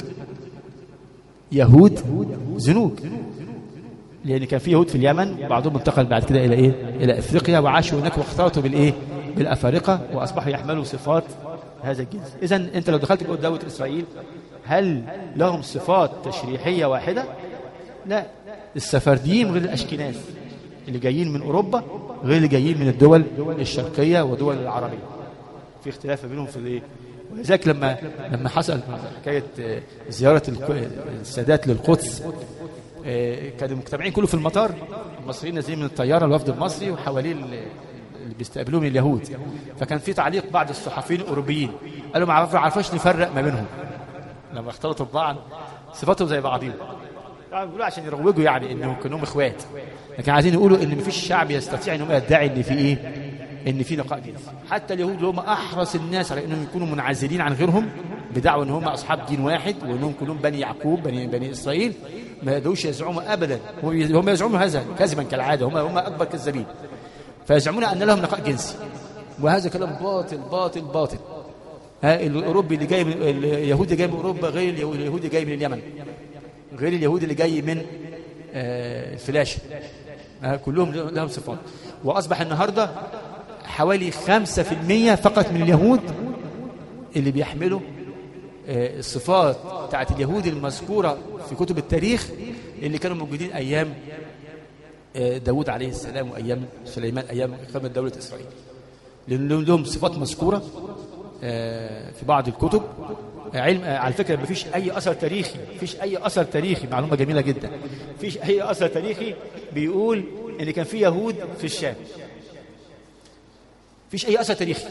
يهود زنوج، لأن كان في يهود في اليمن بعضهم انتقل بعد كده إلى إيه؟ إلى أفريقيا وعاشوا هناك واختلطوا بالإيه؟ بالأفارقة وأصبحوا يحملوا صفات هذا الجنس. إذن أنت لو دخلت جوه دولة إسرائيل هل لهم صفات تشريحية واحدة؟ لا، السفرديين غير الأشكناز اللي جايين من أوروبا غير اللي جايين من الدول الشرقية ودول العربية، في اختلاف بينهم في الإيه؟ ولذلك لما لما حصل حكاية زيارة السادات للقدس كانوا مجتمعين كله في المطار، المصريين نازلين من الطيارة الوفد المصري وحواليه اللي بيستقبلوهم اليهود، فكان في تعليق بعض الصحفيين الأوروبيين قالوا ما عرفوش نفرق ما بينهم لما اختلطوا ببعض صفاتهم زي بعضهم، بيقولوا عشان يروجوا يعني انهم كانوا اخوات، لكن عايزين يقولوا ان مفيش شعب يستطيع ان هو يدعي ان في ايه ان في نقاء جنسي. حتى اليهود اللي هم احرص الناس على انهم يكونوا منعزلين عن غيرهم بدعوى ان هم اصحاب دين واحد وانهم كلهم بني يعقوب بني بني اسرائيل، ما يقدروش يزعموا ابدا، هم يزعموا هذا كذبا كالعاده، هم هم اكبر كذابين، فيزعمون ان لهم نقاء جنسي، وهذا كلام باطل باطل باطل. ها الاوروبي اللي جاي من اليهودي جاي من اوروبا غير اليهودي جاي من اليمن غير اليهودي اللي جاي من الفلاشه، كلهم لهم صفات. واصبح النهارده حوالي خمسة في المية فقط من اليهود اللي بيحملوا الصفات بتاعت اليهود المذكوره في كتب التاريخ اللي كانوا موجودين ايام داود عليه السلام وايام سليمان ايام اقامه دوله اسرائيل، لان لهم صفات مذكوره في بعض الكتب. علم على فكره ما فيش اي اثر تاريخي، فيش اي اثر تاريخي، معلومه جميله جدا، فيش اي اثر تاريخي بيقول ان كان في يهود في الشام، فيش اي اثر تاريخي،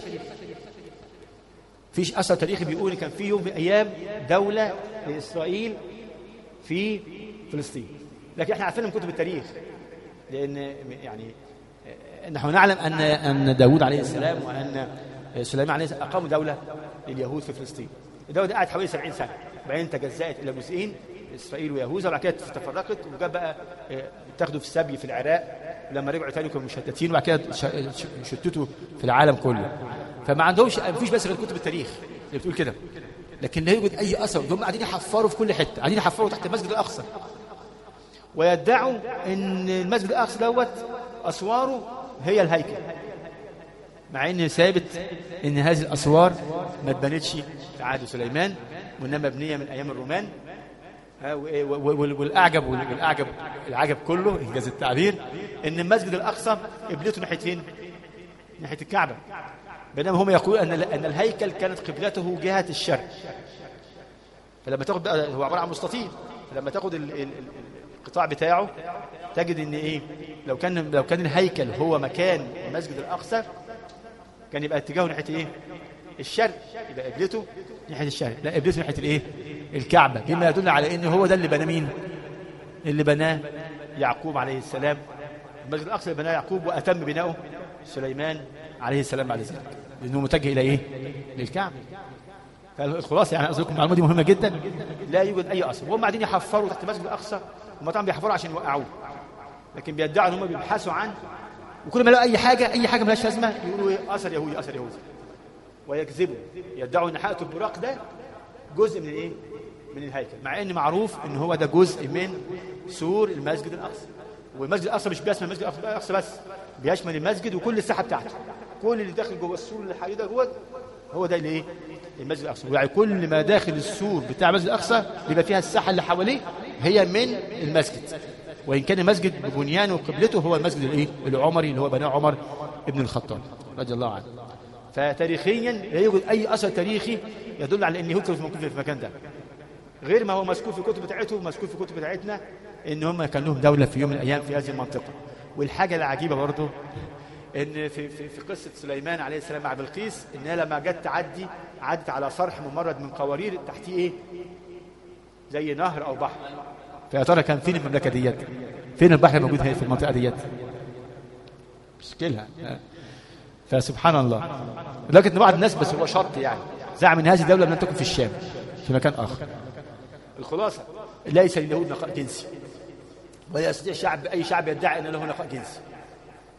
فيش اثر تاريخي بيقول ان كان في يوم من الايام دوله لاسرائيل في فلسطين، لكن احنا عارفين من كتب التاريخ، لان يعني نحن نعلم ان ان داود عليه السلام وان سليمان عليه السلام اقاموا دوله لليهود في فلسطين. الدوله دي قعدت حوالي سبعين سنه، بعدين تجزأت الى جزئين، اسرائيل ويهوذا، وبعد كده تفرقت وجاب بقى اتاخدوا في السبي في العراق، لما رجعوا تاني كانوا مشتتين، وبعد كده شتتوا في العالم كله. فما عندهمش ما فيش بس غير كتب التاريخ اللي بتقول كده، لكن لا يوجد اي اثر. هم قاعدين يحفروا في كل حته، قاعدين يحفروا تحت المسجد الاقصى، ويدعوا ان المسجد الاقصى دوت اسواره هي الهيكل، مع ان ثابت ان هذه الاسوار ما اتبنتش في عهد سليمان وانما مبنيه من ايام الرومان. والاعجب والاعجب العجب كله انجاز التعبير ان المسجد الاقصى قبلته ناحيه فين؟ ناحيه الكعبه، بينما هم يقولون ان ان الهيكل كانت قبلته جهه الشرق. فلما تاخد بقى هو عباره عن مستطيل، فلما تاخد القطاع بتاعه تجد ان ايه؟ لو كان لو كان الهيكل هو مكان المسجد الاقصى كان يبقى اتجاهه ناحيه ايه؟ الشرق، يبقى قبلته ناحيه الشرق، لا قبلته ناحيه الايه؟ الكعبه، بما يدل على ان هو ده اللي بناه مين؟ اللي بناه يعقوب عليه السلام. المسجد الاقصى اللي بناه يعقوب واتم بناؤه سليمان عليه السلام بعد ذلك، لانه متجه الى ايه؟ للكعبه. فالخلاصه يعني اقصد لكم المعلومه دي مهمه جدا، لا يوجد اي اثر، وهم قاعدين يحفروا تحت المسجد الاقصى، هم طبعا بيحفروا عشان يوقعوه، لكن بيدعوا ان هم بيبحثوا عن، وكل ما يلاقوا اي حاجه اي حاجه مالهاش لازمه يقولوا ايه؟ اثر يهودي اثر يهودي، ويكذبوا، يدعوا ان حائط البراق ده جزء من الايه؟ من الهيكل، مع ان معروف ان هو ده جزء من سور المسجد الاقصى. والمسجد الاقصى مش بيشمل المسجد الاقصى بس، بيشمل المسجد وكل الساحه بتاعته، كل اللي داخل جوه السور اللي حواليه ده جوه هو ده اللي ايه؟ المسجد الاقصى. يعني كل ما داخل السور بتاع المسجد الاقصى بيبقى فيها الساحه اللي حواليه هي من المسجد، وان كان المسجد ببنيانه وقبلته هو المسجد الايه؟ العمري اللي هو بناه عمر ابن الخطاب رضي الله عنه. فتاريخيا لا يوجد اي اثر تاريخي يدل على ان اليهود كانوا موجودين في المكان ده، غير ما هو مذكور في الكتب بتاعتهم ومذكور في الكتب بتاعتنا ان هم كان لهم دوله في يوم من الايام في هذه المنطقه. والحاجه العجيبه برضه ان في في, في قصه سليمان عليه السلام مع بلقيس، انها لما جت تعدي عدت على صرح ممرد من قوارير تحتيه ايه؟ زي نهر او بحر. فيا ترى كان فين المملكه ديت؟ فين البحر الموجود هنا في المنطقه ديت؟ مشكلها. فسبحان الله، لكن بعض الناس بس هو شرط يعني زعم ان هذه الدوله لم تكن في الشام، في مكان اخر. الخلاصه ليس لليهود نقاء جنسي، ولا يستطيع شعب اي شعب يدعي ان له نقاء جنسي،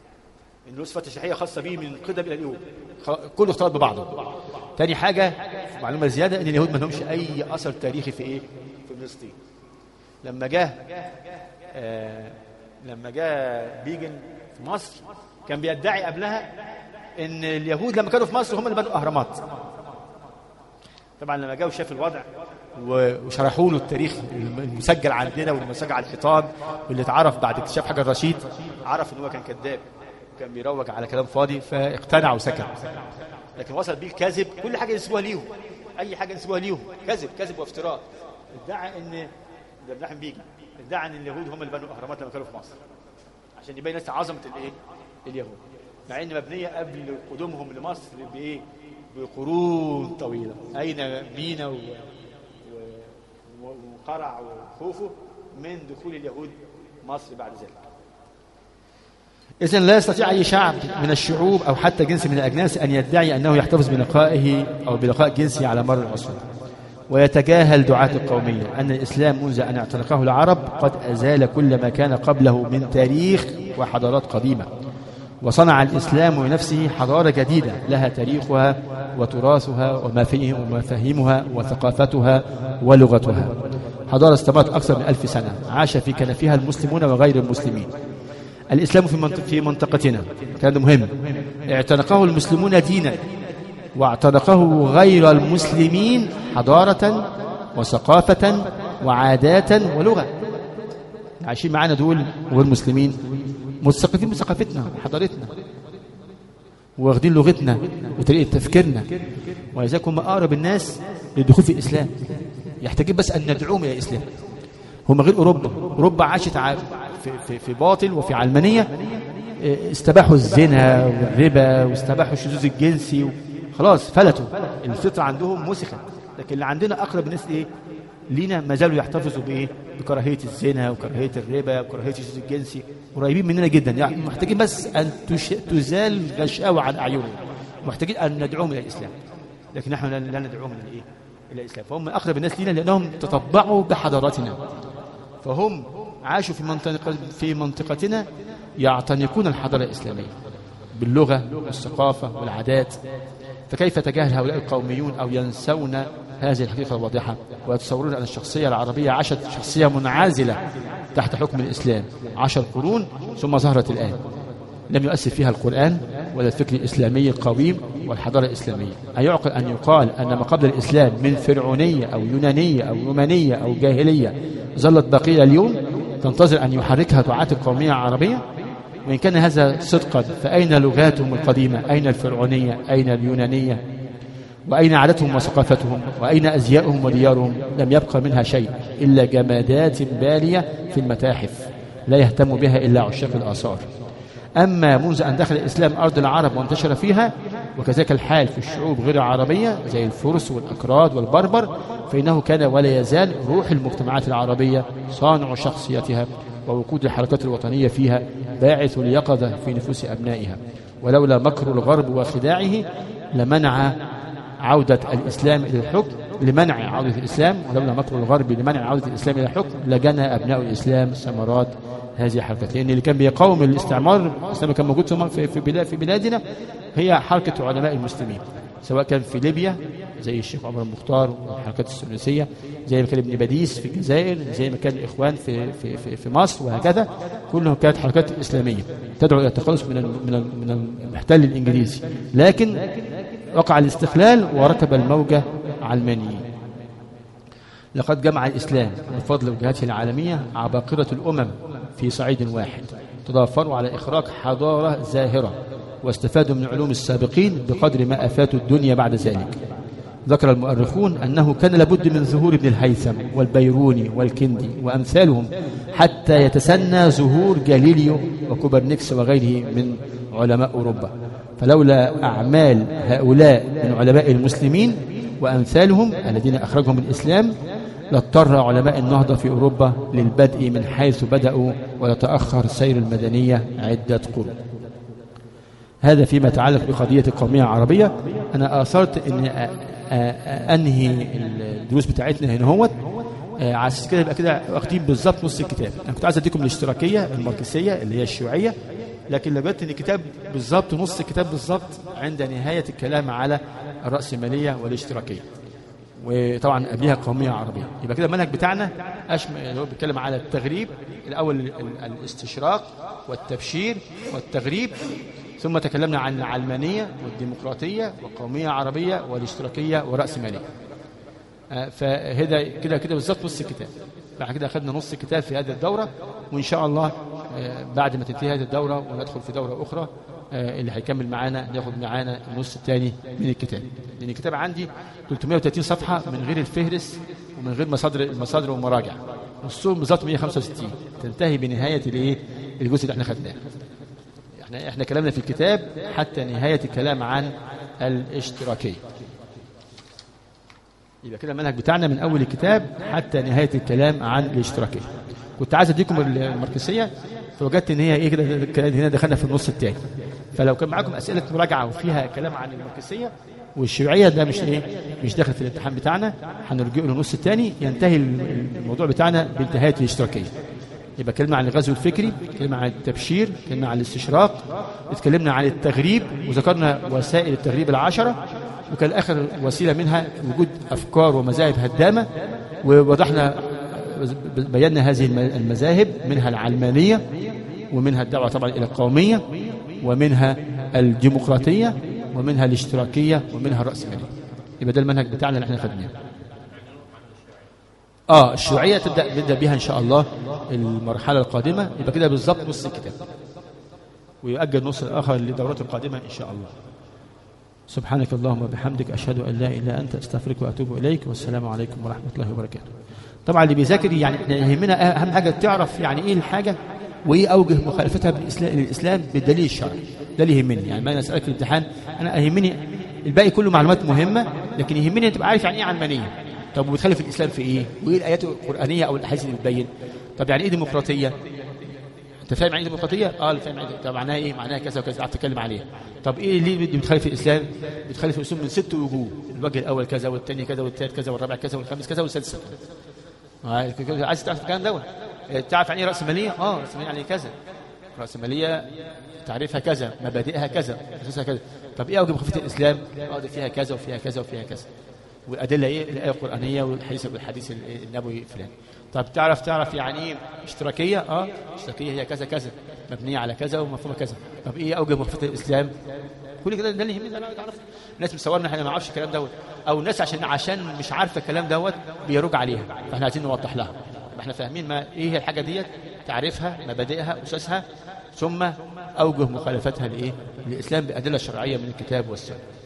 ان له صفه تشريحيه خاصه به من القدم الى اليوم، كله اختلط ببعضه. ثاني حاجه معلومة زيادة، إن اليهود ما لهمش أي أثر تاريخي في إيه؟ في فلسطين. لما جاء آه لما جاء بيجن في مصر كان بيدعي قبلها إن اليهود لما كانوا في مصر هم اللي بنوا أهرامات. طبعا لما جاء وشاف الوضع وشرحوا له التاريخ المسجل عندنا والمسجل على الحيطان واللي اتعرف بعد اكتشاف حجر رشيد، عرف ان هو كان كذاب وكان بيروج على كلام فاضي، فاقتنع وسكت. لكن وصل بيه الكذب، كل حاجه ينسبوها ليهم، اي حاجه ينسبوها ليهم كذب كذب وافتراء. ادعى ان ده ابن بيجي ادعى ان اليهود هم اللي بنوا الاهرامات لما كانوا في مصر، عشان يبين لسه عظمه الايه؟ اليهود، مع ان مبنيه قبل قدومهم لمصر بايه؟ بقرون طويله. اين مينا و... وقرع وخوفه من دخول اليهود مصر بعد ذلك. إذن لا يستطيع أي شعب من الشعوب أو حتى جنس من الأجناس أن يدعي أنه يحتفظ بلقائه أو بلقاء جنسي على مر العصور. ويتجاهل دعاة القومية أن الإسلام منذ أن اعتنقه العرب قد أزال كل ما كان قبله من تاريخ وحضارات قديمة، وصنع الإسلام لنفسه حضارة جديدة لها تاريخها وتراثها ومفاهيمها وثقافتها ولغتها، حضارة استمرت أكثر من ألف سنة عاش في كنفها المسلمون وغير المسلمين. الإسلام في منطق في منطقتنا كان مهم، اعتنقه المسلمون دينا واعتنقه غير المسلمين حضارة وثقافة وعادات ولغة. عايشين معانا دول والمسلمين مثقفين بثقافتنا وحضارتنا واخدين لغتنا وطريقة تفكيرنا، ولذلك هم أقرب الناس للدخول في الإسلام. يحتاجين بس أن ندعوهم إلى الإسلام. هم غير أوروبا. أوروبا عاشت في, في, في باطل وفي علمانية، استباحوا الزنا والربا واستباحوا الشذوذ الجنسي، خلاص فلتوا، الفطرة عندهم مسخت. لكن اللي عندنا أقرب الناس إيه؟ لينا ما زالوا يحتفظوا بإيه؟ بكراهية الزنا وكراهية الربا وكراهية الشذوذ الجنسي، قريبين مننا جدا. يعني محتاجين بس أن تزال غشاوة عن أعينهم، محتاجين أن ندعوهم إلى الإسلام، لكن نحن لا ندعوهم إلى إيه؟ إلى الإسلام. فهم أقرب الناس لنا لأنهم تطبعوا بحضاراتنا، فهم عاشوا في منطقة في منطقتنا يعتنقون الحضارة الإسلامية باللغة والثقافة والعادات. فكيف تجاهل هؤلاء القوميون أو ينسون هذه الحقيقة الواضحة ويتصورون أن الشخصية العربية عاشت شخصية منعزلة تحت حكم الإسلام عشر قرون ثم ظهرت الآن؟ لم يؤثر فيها القرآن ولا الفكر الإسلامي القويم والحضارة الإسلامية. أيعقل أن يقال أن ما قبل الإسلام من فرعونية أو يونانية أو رومانية أو جاهلية ظلت باقية اليوم تنتظر أن يحركها دعاة القومية العربية؟ وإن كان هذا صدقا فأين لغاتهم القديمة؟ أين الفرعونية؟ أين اليونانية؟ وأين عاداتهم وثقافتهم؟ وأين أزياؤهم وديارهم؟ لم يبقى منها شيء إلا جمادات بالية في المتاحف لا يهتم بها إلا عشاق الآثار. أما منذ أن دخل الإسلام أرض العرب وانتشر فيها، وكذلك الحال في الشعوب غير العربية زي الفرس والأكراد والبربر، فإنه كان ولا يزال روح المجتمعات العربية صانع شخصيتها ووقود الحركات الوطنية فيها باعث اليقظة في نفوس أبنائها. ولولا مكر الغرب وخداعه لمنع عودة الإسلام إلى الحكم لمنع عودة الإسلام ولولا مكر الغرب لمنع عودة الإسلام إلى الحكم لجنى أبناء الإسلام ثمرات هذه الحركات. لأن اللي كان بيقاوم الاستعمار الإسلام كان موجود في في في بلادنا هي حركة علماء المسلمين، سواء كان في ليبيا زي الشيخ عمر المختار والحركات السنوسية، زي ما كان ابن باديس في الجزائر، زي ما كان الإخوان في في في, في مصر، وهكذا. كلهم كانت حركات إسلامية تدعو إلى التخلص من من من المحتل الإنجليزي، لكن وقع الاستقلال وركب الموجة علمانيين. لقد جمع الإسلام بفضل وجهاته العالمية عباقرة الأمم في صعيد واحد، تضافروا على إخراج حضارة زاهرة واستفادوا من علوم السابقين بقدر ما أفاتوا الدنيا بعد ذلك. ذكر المؤرخون أنه كان لابد من ظهور ابن الهيثم والبيروني والكندي وأمثالهم حتى يتسنى ظهور جاليليو وكوبرنيكس وغيره من علماء أوروبا. فلولا أعمال هؤلاء من علماء المسلمين وأمثالهم الذين أخرجهم الإسلام لاضطر علماء النهضة في أوروبا للبدء من حيث بدأوا ويتأخر سير المدنية عدة قرون. هذا فيما يتعلق بقضية القومية العربية. أنا آثرت أن أنهي الدروس بتاعتنا هنا هوت على أساس كده يبقى كده واخدين بالظبط نص الكتاب. أنا كنت عايز أديكم الاشتراكية الماركسية اللي هي الشيوعية، لكن لقيت أن الكتاب بالظبط نص الكتاب بالظبط عند نهاية الكلام على الرأسمالية والاشتراكية. وطبعا قبلها قومية عربية. يبقى كده المنهج بتاعنا أشمل، اللي هو بيتكلم على التغريب الأول، الاستشراق والتبشير والتغريب، ثم تكلمنا عن العلمانية والديمقراطية وقومية عربية والاشتراكية ورأسمالية. فهذا كده كده بالظبط نص الكتاب. بعد كده أخذنا نص الكتاب في هذه الدورة، وإن شاء الله بعد ما تنتهي هذه الدورة وندخل في دورة أخرى اللي هيكمل معانا ناخد معانا النص الثاني من الكتاب، لأن الكتاب عندي ثلاثمائة وثلاثين صفحة من غير الفهرس ومن غير مصادر المصادر والمراجع، نصهم بالظبط مئة وخمسة وستين، تنتهي بنهاية الايه الجزء اللي احنا خدناه. احنا احنا كلامنا في الكتاب حتى نهاية الكلام عن الاشتراكية. يبقى كده المنهج بتاعنا من أول الكتاب حتى نهاية الكلام عن الاشتراكية. كنت عايز اديكم الماركسية فوجدت ان هي ايه كده هنا دخلنا في النص الثاني. فلو كان معاكم اسئله مراجعه وفيها كلام عن الماركسيه والشيوعيه ده مش ايه مش داخل في الامتحان بتاعنا، هنرجع له النص الثاني ينتهي الموضوع بتاعنا بانتهاء الاشتراكيه. يبقى كلمه عن الغزو الفكري، كلمه عن التبشير، كلمه عن الاستشراق، اتكلمنا عن التغريب وذكرنا وسائل التغريب العشره، وكان اخر وسيله منها وجود افكار ومذاهب هدامه، ووضحنا بينا هذه المذاهب، منها العلمانية ومنها الدعوة طبعا إلى القومية ومنها الديمقراطية ومنها الاشتراكية ومنها الرأسمالية. يبقى ده المنهج بتاعنا اللي احنا خدناه. اه الشيوعية تبدأ نبدأ بها إن شاء الله المرحلة القادمة. يبقى كده بالظبط نص الكتاب، ويؤجل النص الآخر للدورات القادمة إن شاء الله. سبحانك اللهم وبحمدك أشهد أن لا إله إلا أنت أستغفرك وأتوب إليك، والسلام عليكم ورحمة الله وبركاته. طبعا اللي بيذاكر يعني احنا يهمنا أهم حاجة تعرف يعني إيه الحاجة وإيه أوجه مخالفتها بالإسلام للإسلام بالدليل الشرعي. ده اللي يهمني. يعني ما أنا أسألك في الامتحان أنا يهمني الباقي كله معلومات مهمة، لكن يهمني أن تبقى عارف يعني إيه علمانية، طب وبتخالف الإسلام في إيه، وإيه الآيات القرآنية أو الأحاديث اللي بتبين. طب يعني إيه ديمقراطية؟ أنت فاهم يعني إيه ديمقراطية؟ آه فاهم يعني. طب معناها إيه؟ معناها كذا وكذا قاعد تتكلم عليها. طب إيه اللي بتخالف الإسلام؟ بتخالف الإسلام من ست وجوه، الوجه الأول كذا والثاني كذا والثالث كذا والرابع كذا والخامس كذا والسادس كذا. عايز تعرف الكلام دوت؟ تعرف يعني ايه رأسمالية؟ اه رأسمالية يعني كذا، رأسمالية تعريفها كذا، مبادئها كذا، اساسها كذا. طب ايه اوجه مخالفة الاسلام؟ اه دي فيها كذا وفيها كذا وفيها كذا، والادله ايه؟ الايه القرانيه والحديث والحديث النبوي فلان. طب تعرف تعرف يعني ايه اشتراكيه؟ اه اشتراكيه هي كذا كذا مبنيه على كذا ومفهومه كذا. طب ايه اوجه مخالفة الاسلام؟ كل كده ده اللي يهمنا انا تعرف. الناس بتصورنا احنا ما نعرفش الكلام دوت، او الناس عشان عشان مش عارفه الكلام دوت بيرجع عليها، فاحنا عايزين نوضح لها. احنا فاهمين ما ايه هي الحاجه ديت، تعريفها، مبادئها، اساسها، ثم اوجه مخالفتها لايه؟ للاسلام بادله شرعيه من الكتاب والسنه.